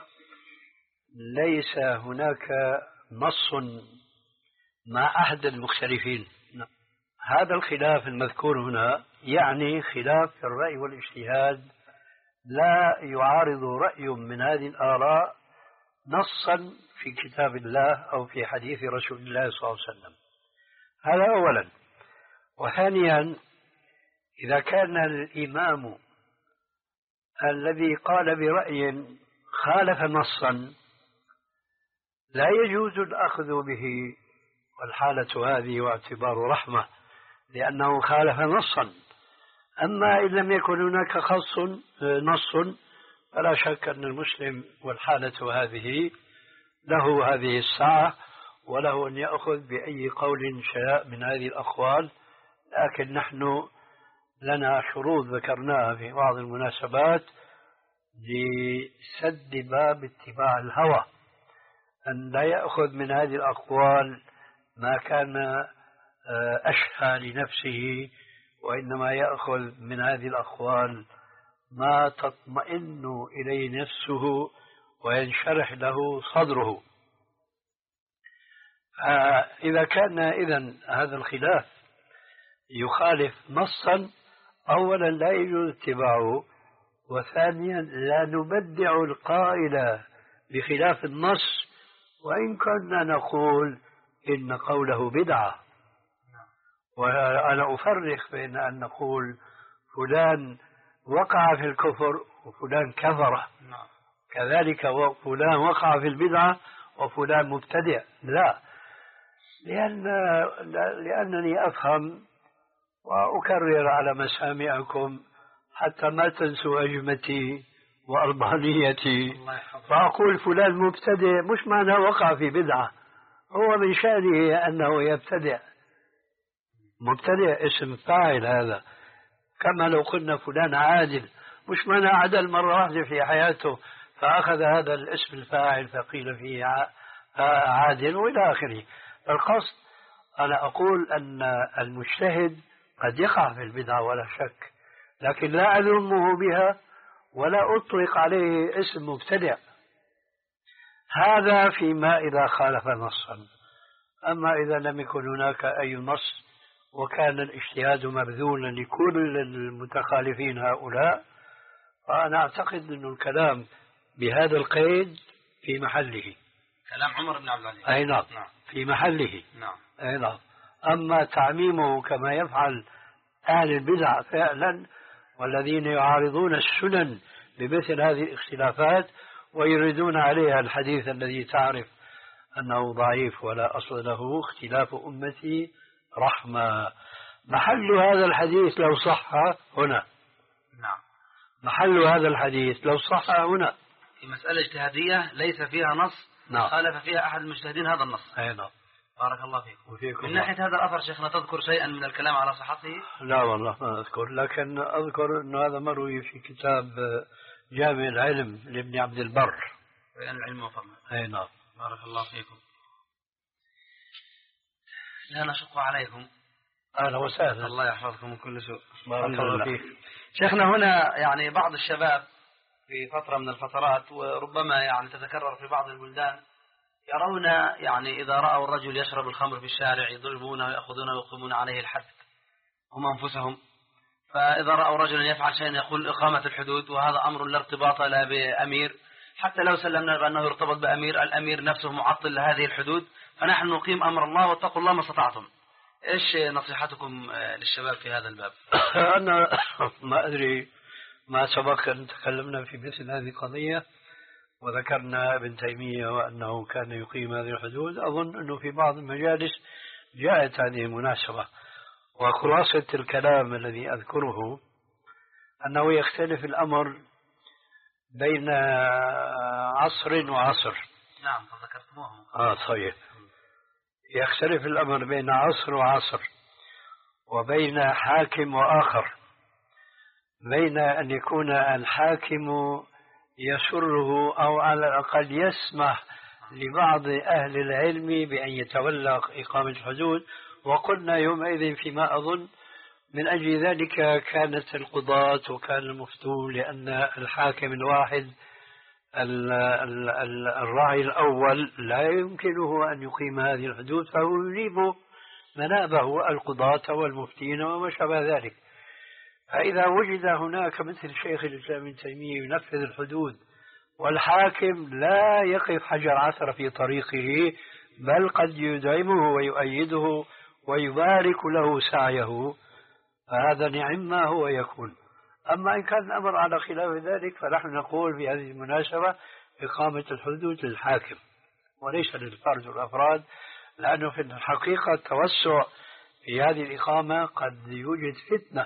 S2: ليس هناك نص مع أحد المختلفين. هذا الخلاف المذكور هنا يعني خلاف في الرأي والاجتهاد، لا يعارض رأي من هذه الآراء نصا في كتاب الله أو في حديث رسول الله صلى الله عليه وسلم. هذا أولا. وثانيا، إذا كان الإمام الذي قال برأي خالف نصا لا يجوز الأخذ به، والحالة هذه واعتبار رحمة لأنه خالف نصا. أما إن لم يكن هناك خص نص فلا شك أن المسلم والحالة هذه له هذه الساعة وله أن يأخذ بأي قول شاء من هذه الأقوال، لكن نحن لنا شروط ذكرناها في بعض المناسبات لسد باب اتباع الهوى، أن لا يأخذ من هذه الأقوال ما كان أشهى لنفسه، وإنما يأخذ من هذه الأقوال ما تطمئن إليه نفسه وينشرح له صدره. إذا كان إذن هذا الخلاف يخالف نصا، أولا لا يجوز اتباعه، وثانيا لا نبدع القائل بخلاف النص وإن كنا نقول إن قوله بدعة. وأنا أفرق بين أن نقول فلان وقع في الكفر وفلان كفر، كذلك فلان وقع في البدعة وفلان مبتدع، لا، لأن لأنني أفهم وأكرر على مسامعكم حتى ما تنسوا أجمتي وأربانيتي، فأقول فلان مبتدع مش معنى وقع في بدعة، هو من شأنه أنه يبتدع. مبتدع اسم فاعل هذا، كما لو قلنا فلان عادل مش معنى عدل مرة واحدة في حياته فأخذ هذا الاسم الفاعل فقيل فيه عادل وإلى آخره. القصد أنا أقول أن المجتهد قد يقع في البدعة ولا شك، لكن لا أذمه بها ولا أطلق عليه اسم مبتدع، هذا فيما إذا خالف نصا. أما إذا لم يكن هناك أي نص وكان الاجتهاد مبذولا لكل المتخالفين هؤلاء، فأنا أعتقد أن الكلام بهذا القيد في محله.
S1: كلام عمر بن عبد العزيز
S2: أي نعم في محله.
S1: نعم.
S2: أي نعم. أما تعميمه كما يفعل أهل البدع فعلا والذين يعارضون السنن بمثل هذه الاختلافات ويريدون عليها الحديث الذي تعرف أنه ضعيف ولا أصل له، اختلاف أمتي رحمة، محل هذا الحديث لو صح هنا.
S1: نعم.
S2: محل هذا الحديث لو صح هنا
S1: في مسألة اجتهادية ليس فيها نص.
S2: نعم.
S1: خالف فيها أحد المجتهدين هذا النص.
S2: أي نعم.
S1: بارك الله فيكم.
S2: وفيكم.
S1: من ناحية هذا الأثر شيخنا تذكر شيئا من الكلام على صحته؟
S2: لا والله ما أذكر، لكن أذكر أن هذا مروي في كتاب جامع العلم لابن عبد البر.
S1: بيان العلم وفضله.
S2: أي نعم.
S1: بارك الله فيكم. لا نشق عليكم.
S2: أهلا وسهلا.
S1: الله يحفظكم من كل سوء.
S2: بارك الله فيك.
S1: شيخنا هنا يعني بعض الشباب في فترة من الفترات وربما يعني تتكرر في بعض البلدان يرون يعني إذا رأوا الرجل يشرب الخمر في الشارع يضربونه ويأخذونه ويقيمون عليه الحد هم أنفسهم، فإذا رأوا رجلا يفعل شيئا يقول إقامة الحدود، وهذا أمر لا ارتباط له بأمير، حتى لو سلمنا بأنه يرتبط بأمير، الأمير نفسه معطل لهذه الحدود، فنحن نقيم أمر الله واتقوا الله ما استطعتم. إيش نصيحتكم للشباب في هذا الباب؟
S2: أنا ما أدري ما سبق أن تكلمنا في مثل هذه القضية وذكرنا ابن تيمية وأنه كان يقيم هذه الحدود، أظن أنه في بعض المجالس جاءت هذه المناسبة، وخلاصة الكلام الذي أذكره أنه يختلف الأمر بين عصر وعصر.
S1: نعم تذكرتموه.
S2: آه صحيح. يختلف الأمر بين عصر وعصر وبين حاكم وآخر، بين أن يكون الحاكم يسره أو على الأقل يسمح لبعض أهل العلم بأن يتولى إقامة الحدود، وقلنا يومئذ فيما أظن من أجل ذلك كانت القضاة وكان المفتون، لأن الحاكم الواحد الراعي الأول لا يمكنه أن يقيم هذه الحدود، فهو يجيب منابه القضاة والمفتين وما شابه ذلك. فإذا وجد هناك مثل شيخ الإسلام ابن تيمية ينفذ الحدود والحاكم لا يقف حجر عثرة في طريقه، بل قد يدعمه ويؤيده ويبارك له سعيه، فهذا نعم ما هو يكون. أما إن كان الأمر على خلاف ذلك فنحن نقول في هذه المناسبة إقامة الحدود للحاكم وليس للفرد والأفراد، لأنه في الحقيقة التوسع في هذه الإقامة قد يوجد فتنة،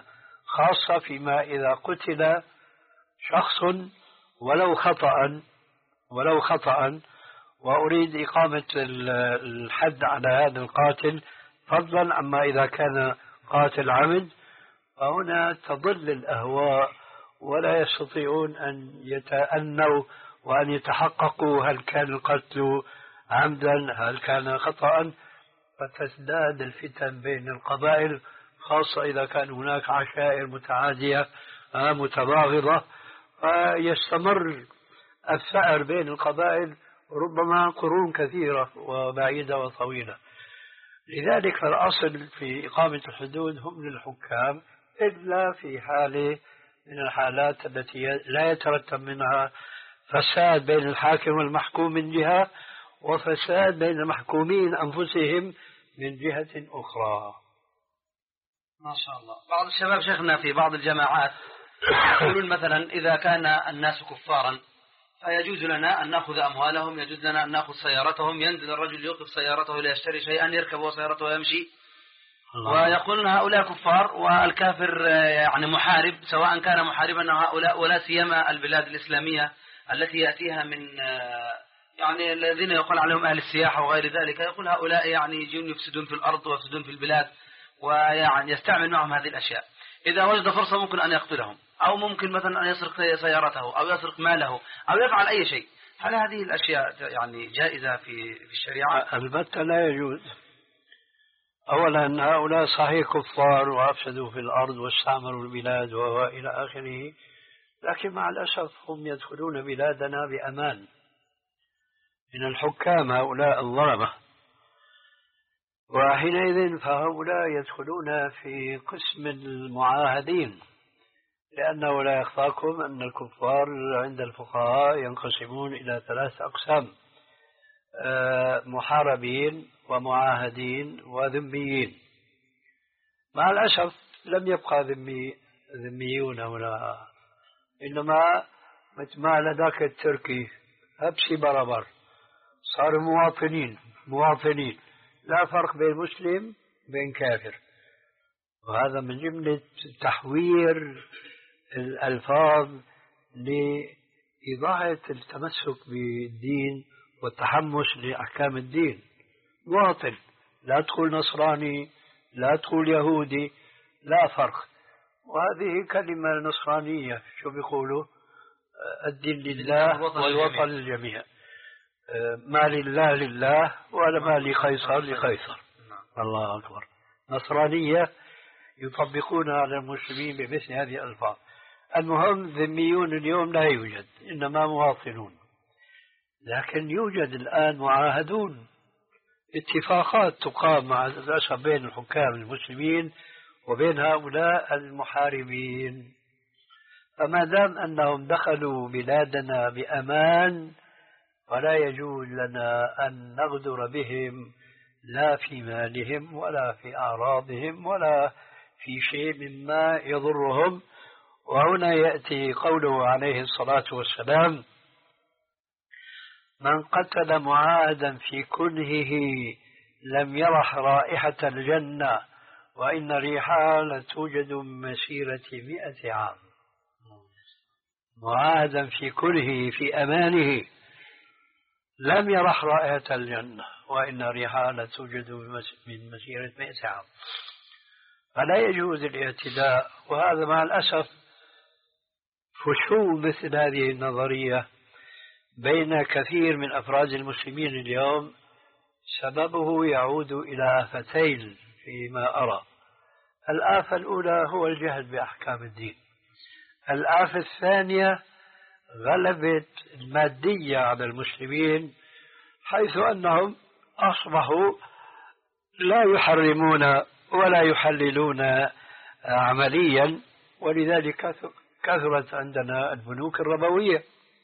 S2: خاصة فيما إذا قتل شخص ولو خطأ ولو خطأ وأريد إقامة الحد على هذا القاتل، فضلا عما إذا كان قاتل عمد، فهنا تضل الأهواء ولا يستطيعون أن يتأنوا وأن يتحققوا هل كان القتل عمدا هل كان خطأ، فتزداد الفتن بين القبائل، خاصة إذا كان هناك عشائر متعادية متباغضة، فيستمر الثأر بين القبائل ربما قرون كثيرة وبعيدة وطويلة. لذلك فالأصل في إقامة الحدود هم للحكام، إلا في حالة من الحالات التي لا يترتب منها فساد بين الحاكم والمحكوم من جهة، وفساد بين المحكومين أنفسهم من جهة أخرى.
S1: ما شاء الله. بعض الشباب شيخنا في بعض الجماعات يقولون مثلا إذا كان الناس كفارا فيجوز لنا أن نأخذ أموالهم، يجوز لنا أن نأخذ سيارتهم، ينزل الرجل يوقف سيارته ليشتري شيئا يركب سيارته ويمشي، ويقولون هؤلاء كفار والكافر يعني محارب، سواء كان محاربا هؤلاء، ولا سيما البلاد الإسلامية التي يأتيها من يعني الذين يقال عليهم أهل السياحة وغير ذلك، يقول هؤلاء يعني يجون يفسدون في الأرض ويفسدون في البلاد، ويعني يستعمل معهم هذه الأشياء. إذا وجد فرصة ممكن أن يقتلهم، أو ممكن مثلا أن يسرق سيارته أو يسرق ماله أو يفعل أي شيء. هل هذه الأشياء يعني جائزة في في الشريعة؟
S2: البتة لا يجوز. أولا هؤلاء صحيح كفار وأفسدوا في الأرض واستعمروا البلاد وإلى آخره، لكن مع الأسف هم يدخلون بلادنا بأمان من الحكام هؤلاء الظلمة، وحينئذ فهؤلاء يدخلون في قسم المعاهدين، لأنه لا يخفاكم أن الكفار عند الفقهاء ينقسمون إلى ثلاث أقسام: محاربين ومعاهدين وذميين. مع الأسف لم يبقى ذمي ذميون هنا، إنما مثل ما لذاك التركي هبسي بربر، صاروا مواطنين مواطنين لا فرق بين مسلم بين كافر. وهذا من جملة تحوير الألفاظ لإضاعة التمسك بالدين والتحمس لأحكام الدين. مواطن، لا تقول نصراني لا تقول يهودي، لا فرق. وهذه كلمة نصرانية، شو بيقولوا؟ الدين لله والوطن للجميع. ما لله لله ولا ما لقيصر لقيصر. الله أكبر. نصرانية يطبقونها على المسلمين بمثل هذه الألفاظ. المهم ذميون اليوم لا يوجد، إنما مواطنون. لكن يوجد الآن معاهدون، اتفاقات تقام مع الأسف بين الحكام المسلمين وبين هؤلاء المحاربين. فما دام أنهم دخلوا بلادنا بأمان، ولا يجوز لنا أن نغدر بهم لا في مالهم ولا في أعراضهم ولا في شيء مما يضرهم. وهنا يأتي قوله عليه الصلاة والسلام: من قتل معاهدا في كنهه لم يرح رائحة الجنة وإن ريحها لتوجد من مسيرة مئة عام. معاهدا في كنهه في أمانه لم يرح رائحة الجنة وإن ريحها لتوجد من مسيرة مئة عام. فلا يجوز الاعتداء. وهذا مع الأسف فشو مثل هذه النظرية بين كثير من أفراد المسلمين اليوم، سببه يعود إلى آفتين فيما أرى. الآفة الأولى هو الجهل بأحكام الدين. الآفة الثانية غلبة المادية على المسلمين، حيث أنهم أصبحوا لا يحرمون ولا يحللون عمليا، ولذلك كثرت عندنا البنوك الربوية.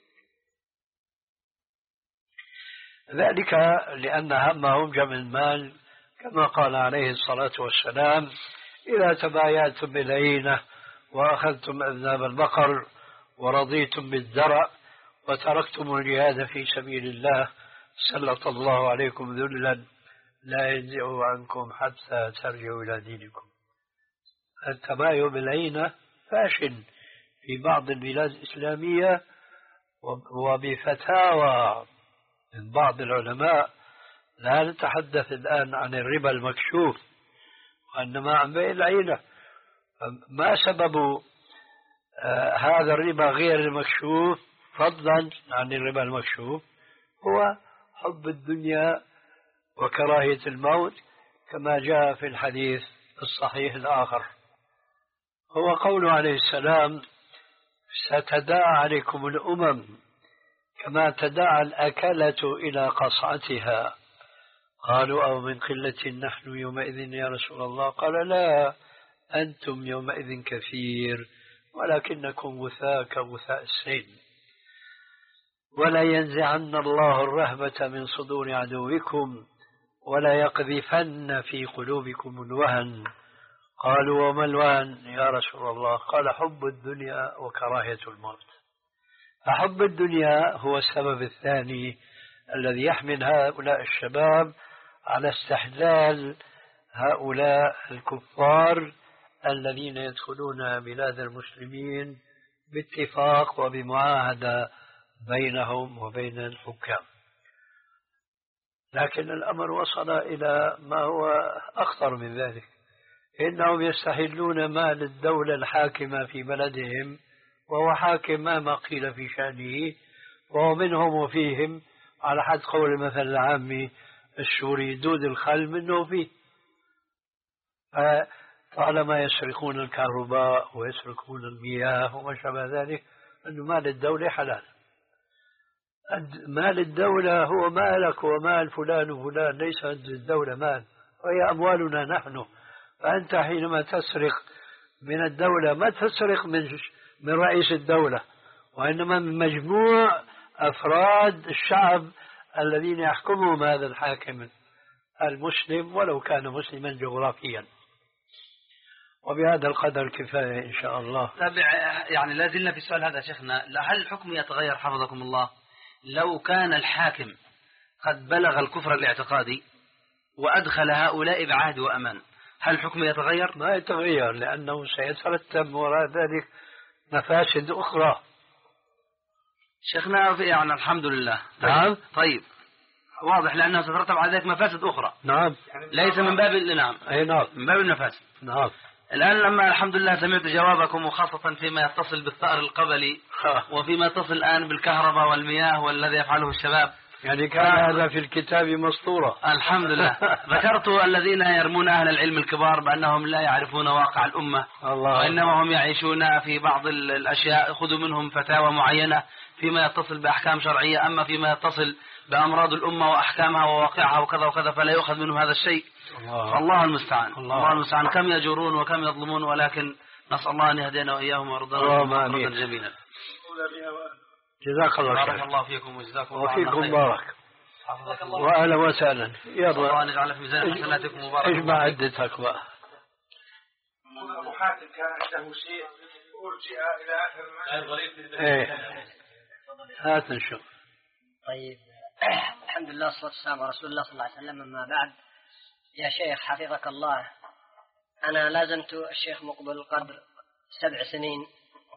S2: ذلك لأن همهم جمع المال، كما قال عليه الصلاة والسلام: إذا تبايعتم بالعينة وأخذتم أذناب البقر ورضيتم بالزرع وتركتم الجهاد في سبيل الله سلط الله عليكم ذلا لا ينزع عنكم حتى ترجعوا إلى دينكم. التبايع بالعينة فاشن في بعض البلاد الإسلامية، وبفتاوى من بعض العلماء. لا نتحدث الآن عن الربا المكشوف، وإنما عن بيع العينة. ما سبب آه هذا الربا غير المكشوف فضلا عن الربا المكشوف؟ هو حب الدنيا وكراهية الموت، كما جاء في الحديث الصحيح الآخر. هو قول عليه السلام: ستداعى عليكم الأمم كما تداعى الأكلة إلى قصعتها. قالوا: أو من قلة نحن يومئذ يا رسول الله؟ قال: لا، أنتم يومئذ كثير ولكنكم غثاء كغثاء السيل. ولا ينزعن الله الرهبة من صدور عدوكم ولا يقذفن في قلوبكم الوهن. قالوا: وما الوهن يا رسول الله؟ قال: حب الدنيا وكراهية الموت. فحب الدنيا هو السبب الثاني الذي يحمل هؤلاء الشباب على استحلال هؤلاء الكفار الذين يدخلون بلاد المسلمين باتفاق وبمعاهدة بينهم وبين الحكام. لكن الأمر وصل إلى ما هو أخطر من ذلك، إنهم يستحلون مال الدولة الحاكمة في بلدهم، وهو حاكم ما قيل في شأنه، وهو منهم وفيهم، على حد قول المثل العامي السوري: دود الخل منه فيه. طالما يسرقون الكهرباء ويسرقون المياه وما شابه ذلك، أن مال الدولة حلال. مال الدولة هو مالك ومال فلان وفلان، ليس عند الدولة مال، وهي أموالنا نحن. فأنت حينما تسرق من الدولة ما تسرق من من رئيس الدولة، وإنما من مجموع أفراد الشعب الذين يحكمهم هذا الحاكم المسلم، ولو كان مسلما جغرافيا. وبهذا القدر كفاية إن شاء الله.
S1: يعني لا زلنا في السؤال هذا شيخنا، هل الحكم يتغير حفظكم الله لو كان الحاكم قد بلغ الكفر الاعتقادي وأدخل هؤلاء بعهد وأمان؟ هل الحكم يتغير؟
S2: ما يتغير، لأنه سيترتب وراء ذلك مفاسد أخرى.
S1: شيخنا يعني الحمد لله.
S2: نعم.
S1: طيب واضح، لأنه سترتب على ذلك مفاسد أخرى.
S2: نعم.
S1: ليس من باب نعم
S2: أي نعم،
S1: من باب المفاسد.
S2: نعم.
S1: الآن لما الحمد لله سمعت جوابكم، وخاصة فيما يتصل بالثأر القبلي وفيما يتصل الآن بالكهرباء والمياه والذي يفعله الشباب،
S2: يعني كان هذا في الكتاب مسطورة.
S1: الحمد لله. ذكرت الذين يرمون أهل العلم الكبار بأنهم لا يعرفون واقع الأمة،
S2: الله،
S1: وإنما هم يعيشون في بعض الأشياء. خذوا منهم فتاوى معينة فيما يتصل بأحكام شرعية، أما فيما يتصل بأمراض الأمة وأحكامها وواقعها وكذا وكذا فلا يؤخذ منهم هذا الشيء. الله, الله المستعان. الله. الله المستعان. كم يجورون وكم يظلمون، ولكن نسأل الله أن يهدينا وإياهم ويرضانا جميعا.
S2: جزاك الله خير.
S1: بارك الله فيكم وجزاكم الله
S2: خير. وفيكم بارك. وأهلا وسهلا.
S1: يلا الله أن يجعل في ميزان حسناتكم مبارك.
S2: اجمع عدتك بقى.
S3: أبو حاتم كان عنده شيء أرجع إلى آخر
S2: ما إيه هات نشوف.
S4: طيب الحمد لله والصلاة والسلام على رسول الله صلى الله عليه وسلم. أما بعد، يا شيخ حفظك الله، أنا لازمت الشيخ مقبل قدر سبع سنين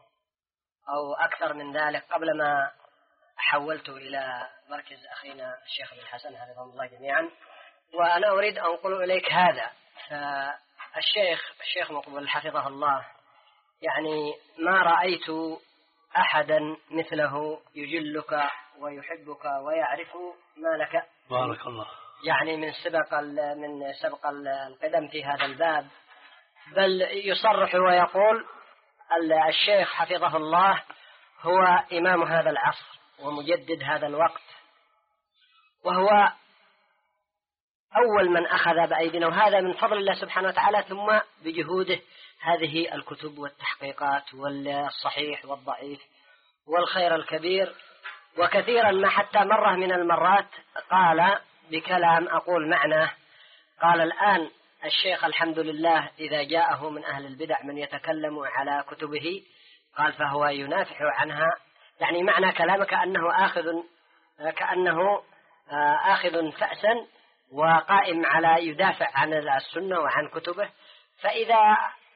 S4: أو أكثر من ذلك قبل ما حولت إلى مركز أخينا الشيخ بن حسن حفظه الله جميعا، وأنا أريد أن أنقل إليك هذا. فالشيخ الشيخ مقبل حفظه الله يعني ما رأيت أحدا مثله يجلك ويحبك ويعرف ما لك.
S2: بارك الله.
S4: يعني من سبق من سبق القدم في هذا الباب، بل يصرح ويقول الشيخ حفظه الله هو إمام هذا العصر ومجدد هذا الوقت، وهو أول من أخذ بأيدينا، وهذا من فضل الله سبحانه وتعالى، ثم بجهوده هذه الكتب والتحقيقات والصحيح والضعيف والخير الكبير. وكثيرا ما حتى مرة من المرات قال بكلام أقول معناه، قال الآن الشيخ الحمد لله إذا جاءه من أهل البدع من يتكلم على كتبه قال فهو ينافح عنها، يعني معنى كلامك كأنه آخذ كأنه آخذ فأسا وقائم على يدافع عن السنة وعن كتبه. فإذا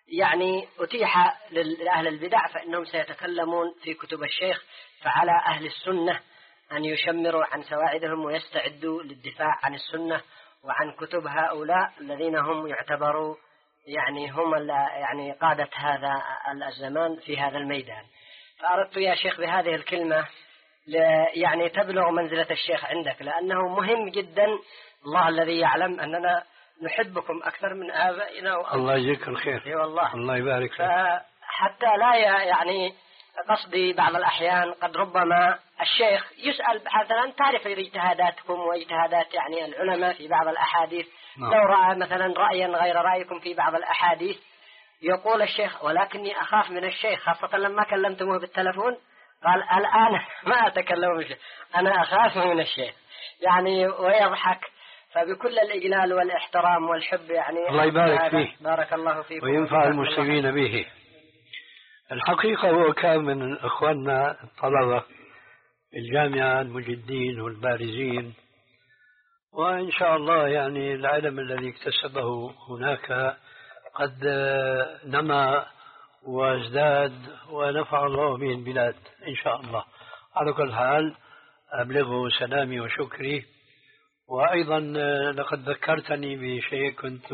S4: يعني أتيح لأهل البدع فإنهم سيتكلمون في كتب الشيخ، فعلى أهل السنة أن يشمروا عن سواعدهم ويستعدوا للدفاع عن السنة وعن كتب هؤلاء الذين هم يعتبروا يعني هم يعني قادة هذا الزمان في هذا الميدان. فأردت يا شيخ بهذه الكلمة يعني تبلغ منزلة الشيخ عندك، لأنه مهم جدا. الله الذي يعلم أننا نحبكم أكثر من آبائنا.
S2: الله يجزيك الخير.
S4: اي والله.
S2: الله يبارك فيك.
S4: حتى لا يعني قصدي بعض الأحيان قد ربما الشيخ يسأل مثلا تعرف اجتهاداتكم واجتهادات يعني العلماء في بعض الأحاديث. نعم. لو رأى مثلا رأيا غير رأيكم في بعض الأحاديث يقول الشيخ ولكني أخاف من الشيخ، خاصة لما كلمتموه بالتلفون قال الآن ما أتكلم بالشيخ أنا أخاف من الشيخ يعني، ويضحك. فبكل الإجلال والاحترام والحب يعني
S2: الله يبارك فيه.
S4: بارك الله فيك
S2: وينفع المسلمين به. الحقيقة هو كان من إخواننا الطلبة الجامعة المجدين والبارزين، وإن شاء الله يعني العلم الذي اكتسبه هناك قد نما وازداد ونفع الله به البلاد إن شاء الله. على كل حال أبلغه سلامي وشكري. وأيضا لقد ذكرتني بشيء كنت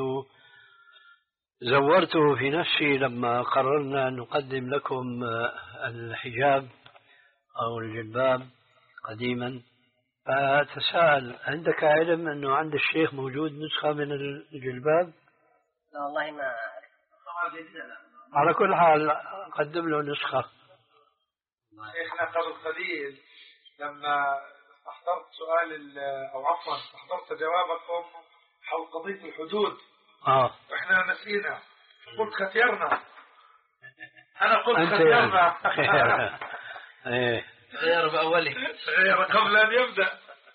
S2: زورته في نفسي لما قررنا أن نقدم لكم الحجاب أو الجلباب قديما، فتساءل عندك علم أنه عند الشيخ موجود نسخة من الجلباب؟
S4: لا والله ما أعرف.
S2: على كل حال قدم له نسخة.
S3: شيخنا قبل قليل لما استحضرت سؤال أو عفوا استحضرت جوابكم حول قضية الحدود
S2: آه
S3: وإحنا نسينا، قلت ختيرنا. أنا قلت ختيرنا.
S2: إيه
S1: غير بأوله
S3: غير قبل أن يبدأ.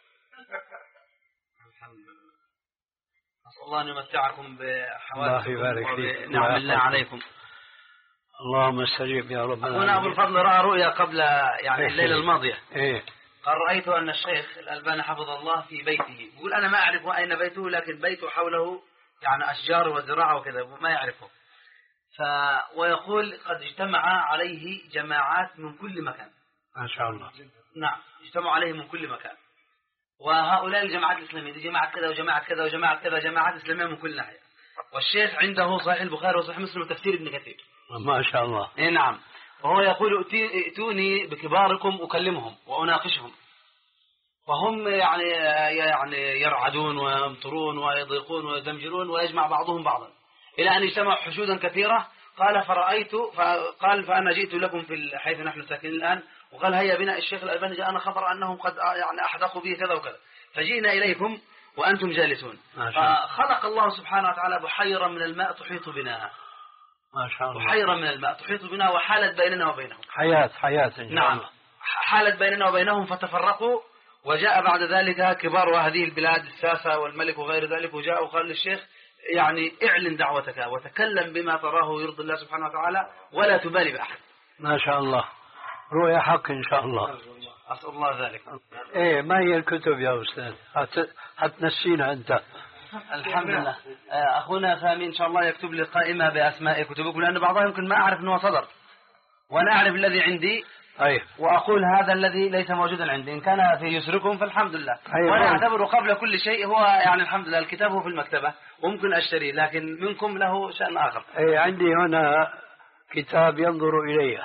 S1: الحمد لله. أسأل الله أن يمتعكم بحوادثكم
S2: ونعم
S1: الله عليكم.
S2: اللهم استجب يا رب.
S1: أخونا أبو الفضل رأى رؤيا قبل يعني الليلة الماضية.
S2: إيه
S1: قال رأيت أن الشيخ الألباني حفظ الله في بيته، يقول أنا ما أعرف أين بيته، لكن بيته حوله يعني أشجار وزراعة وكذا ما يعرفه. ف ويقول قد اجتمع عليه جماعات من كل مكان.
S2: ما شاء الله.
S1: نعم اجتمعوا عليه من كل مكان، وهؤلاء الجماعات الإسلامية دي جماعة كذا وجماعة كذا وجماعة كذا، جماعات إسلامية من كل ناحية. والشيخ عنده صحيح البخاري وصحيح مسلم وتفسير ابن كثير.
S2: ما شاء الله.
S1: إيه نعم. وهو يقول ائتوني بكباركم أكلمهم وأناقشهم، وهم يعني يعني يرعدون ويمطرون ويضيقون ويزمجرون ويجمع بعضهم بعضا إلى أن اجتمعوا حشودا كثيرة. قال فرأيت فقال فأنا جئت لكم في حيث نحن ساكنين الآن، وقال هيا بنا الشيخ الألباني جاءنا خبر أنهم قد يعني أحدقوا به كذا وكذا، فجئنا إليكم وأنتم جالسون. فخلق الله سبحانه وتعالى بحيرة من الماء تحيط بنا.
S2: ما شاء الله.
S1: بحيرة من الماء تحيط بنا وحالت بيننا وبينهم
S2: حياة حياة إن شاء
S1: نعم
S2: الله.
S1: حالت بيننا وبينهم فتفرقوا، وجاء بعد ذلك كبار هذه البلاد الساسة والملك وغير ذلك، وجاء وقال للشيخ يعني اعلن دعوتك وتكلم بما تراه يرضي الله سبحانه وتعالى ولا تبالي بأحد.
S2: ما شاء الله. رؤيا حق إن شاء الله.
S1: أسأل الله ذلك.
S2: إيه ما هي الكتب يا أستاذ؟ هتنسينا أنت.
S1: الحمد لله. أخونا سامي إن شاء الله يكتب لي قائمة بأسماء كتبكم، لأن بعضها يمكن ما أعرف أنه صدر، وأنا أعرف الذي عندي
S2: أيه.
S1: وأقول هذا الذي ليس موجودا عندي. إن كان في يسركم فالحمد لله. أيه. وأنا أعتبر قبل كل شيء هو يعني الحمد لله الكتاب هو في المكتبة وممكن أشتريه، لكن منكم له شأن آخر.
S2: أي عندي هنا كتاب ينظر إلي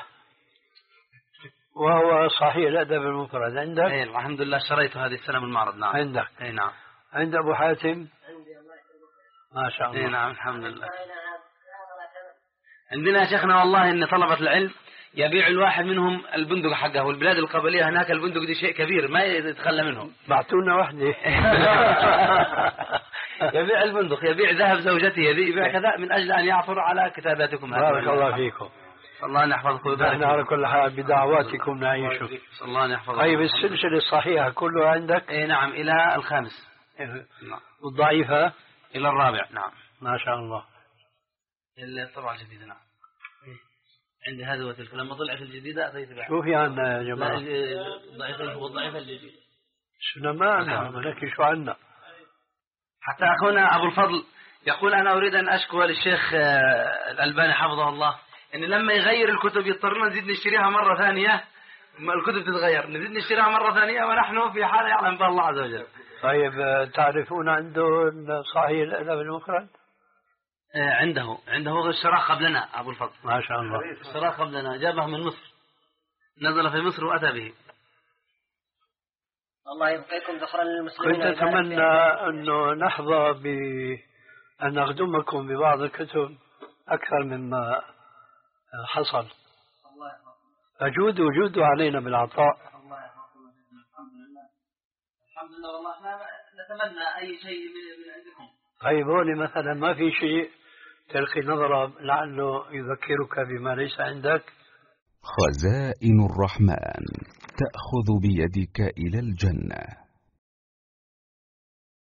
S2: وهو صحيح الأدب المفرد. عندك؟
S1: أي الحمد لله اشتريته هذه السنة من المعرض. نعم.
S2: عندك؟
S1: أي نعم.
S2: عند أبو حاتم؟ ما شاء الله.
S1: أي نعم الحمد لله. عندنا يا شيخنا والله إن طلبة العلم يبيع الواحد منهم البندق حقه، والبلاد القبلية هناك البندق دي شيء كبير ما يتخلى منه.
S2: بعتونا وحدة.
S1: يبيع البندق، يبيع ذهب زوجته، يبيع كذا من أجل أن يعثر على كتاباتكم.
S2: بارك الله فيكم.
S1: الله أن يحفظكم ويبارك
S2: فيكم. على كل حال بدعواتكم نعيش.
S1: الله أن يحفظكم.
S2: طيب السلسلة الصحيحة كلها عندك؟
S1: إيه نعم إلى الخامس.
S2: نعم. والضعيفة
S1: إلى الرابع. نعم.
S2: ما شاء الله.
S1: الطبعة الجديدة. نعم. عندي هذا وتلك لما طلعت الجديدة أتيت بها.
S2: شوف يا عنا يا جماعة.
S1: الضعيفة والضعيفة الجديدة.
S2: شنو ما عنا ملكي شو عنا.
S1: حتى أخونا أبو الفضل يقول أنا أريد أن أشكو للشيخ الألباني حفظه الله إن لما يغير الكتب يضطرنا نزيد نشتريها مرة ثانية، الكتب تتغير نزيد نشتريها مرة ثانية ونحن في حالة يعلم بها الله عز وجل.
S2: طيب تعرفون عنده صحيح الأدب المفرد؟
S1: عنده عنده اشتراه قبلنا أبو الفضل
S2: ما شاء الله،
S1: اشتراه قبلنا جابه من مصر، نزل في مصر وأتى به.
S4: الله يبقيكم ذخرا للمسلمين.
S2: كنت أتمنى أنه نحظى بأن نخدمكم ببعض الكتب أكثر مما حصل، فجودوا جودوا علينا بالعطاء.
S1: الحمد لله الحمد لله والله ما نتمنى أي شيء من عندكم.
S2: طيب هون مثلا ما في شيء تلقي نظرة لعله يذكرك بما ليس عندك.
S5: خزائن الرحمن تأخذ بيدك إلى الجنة.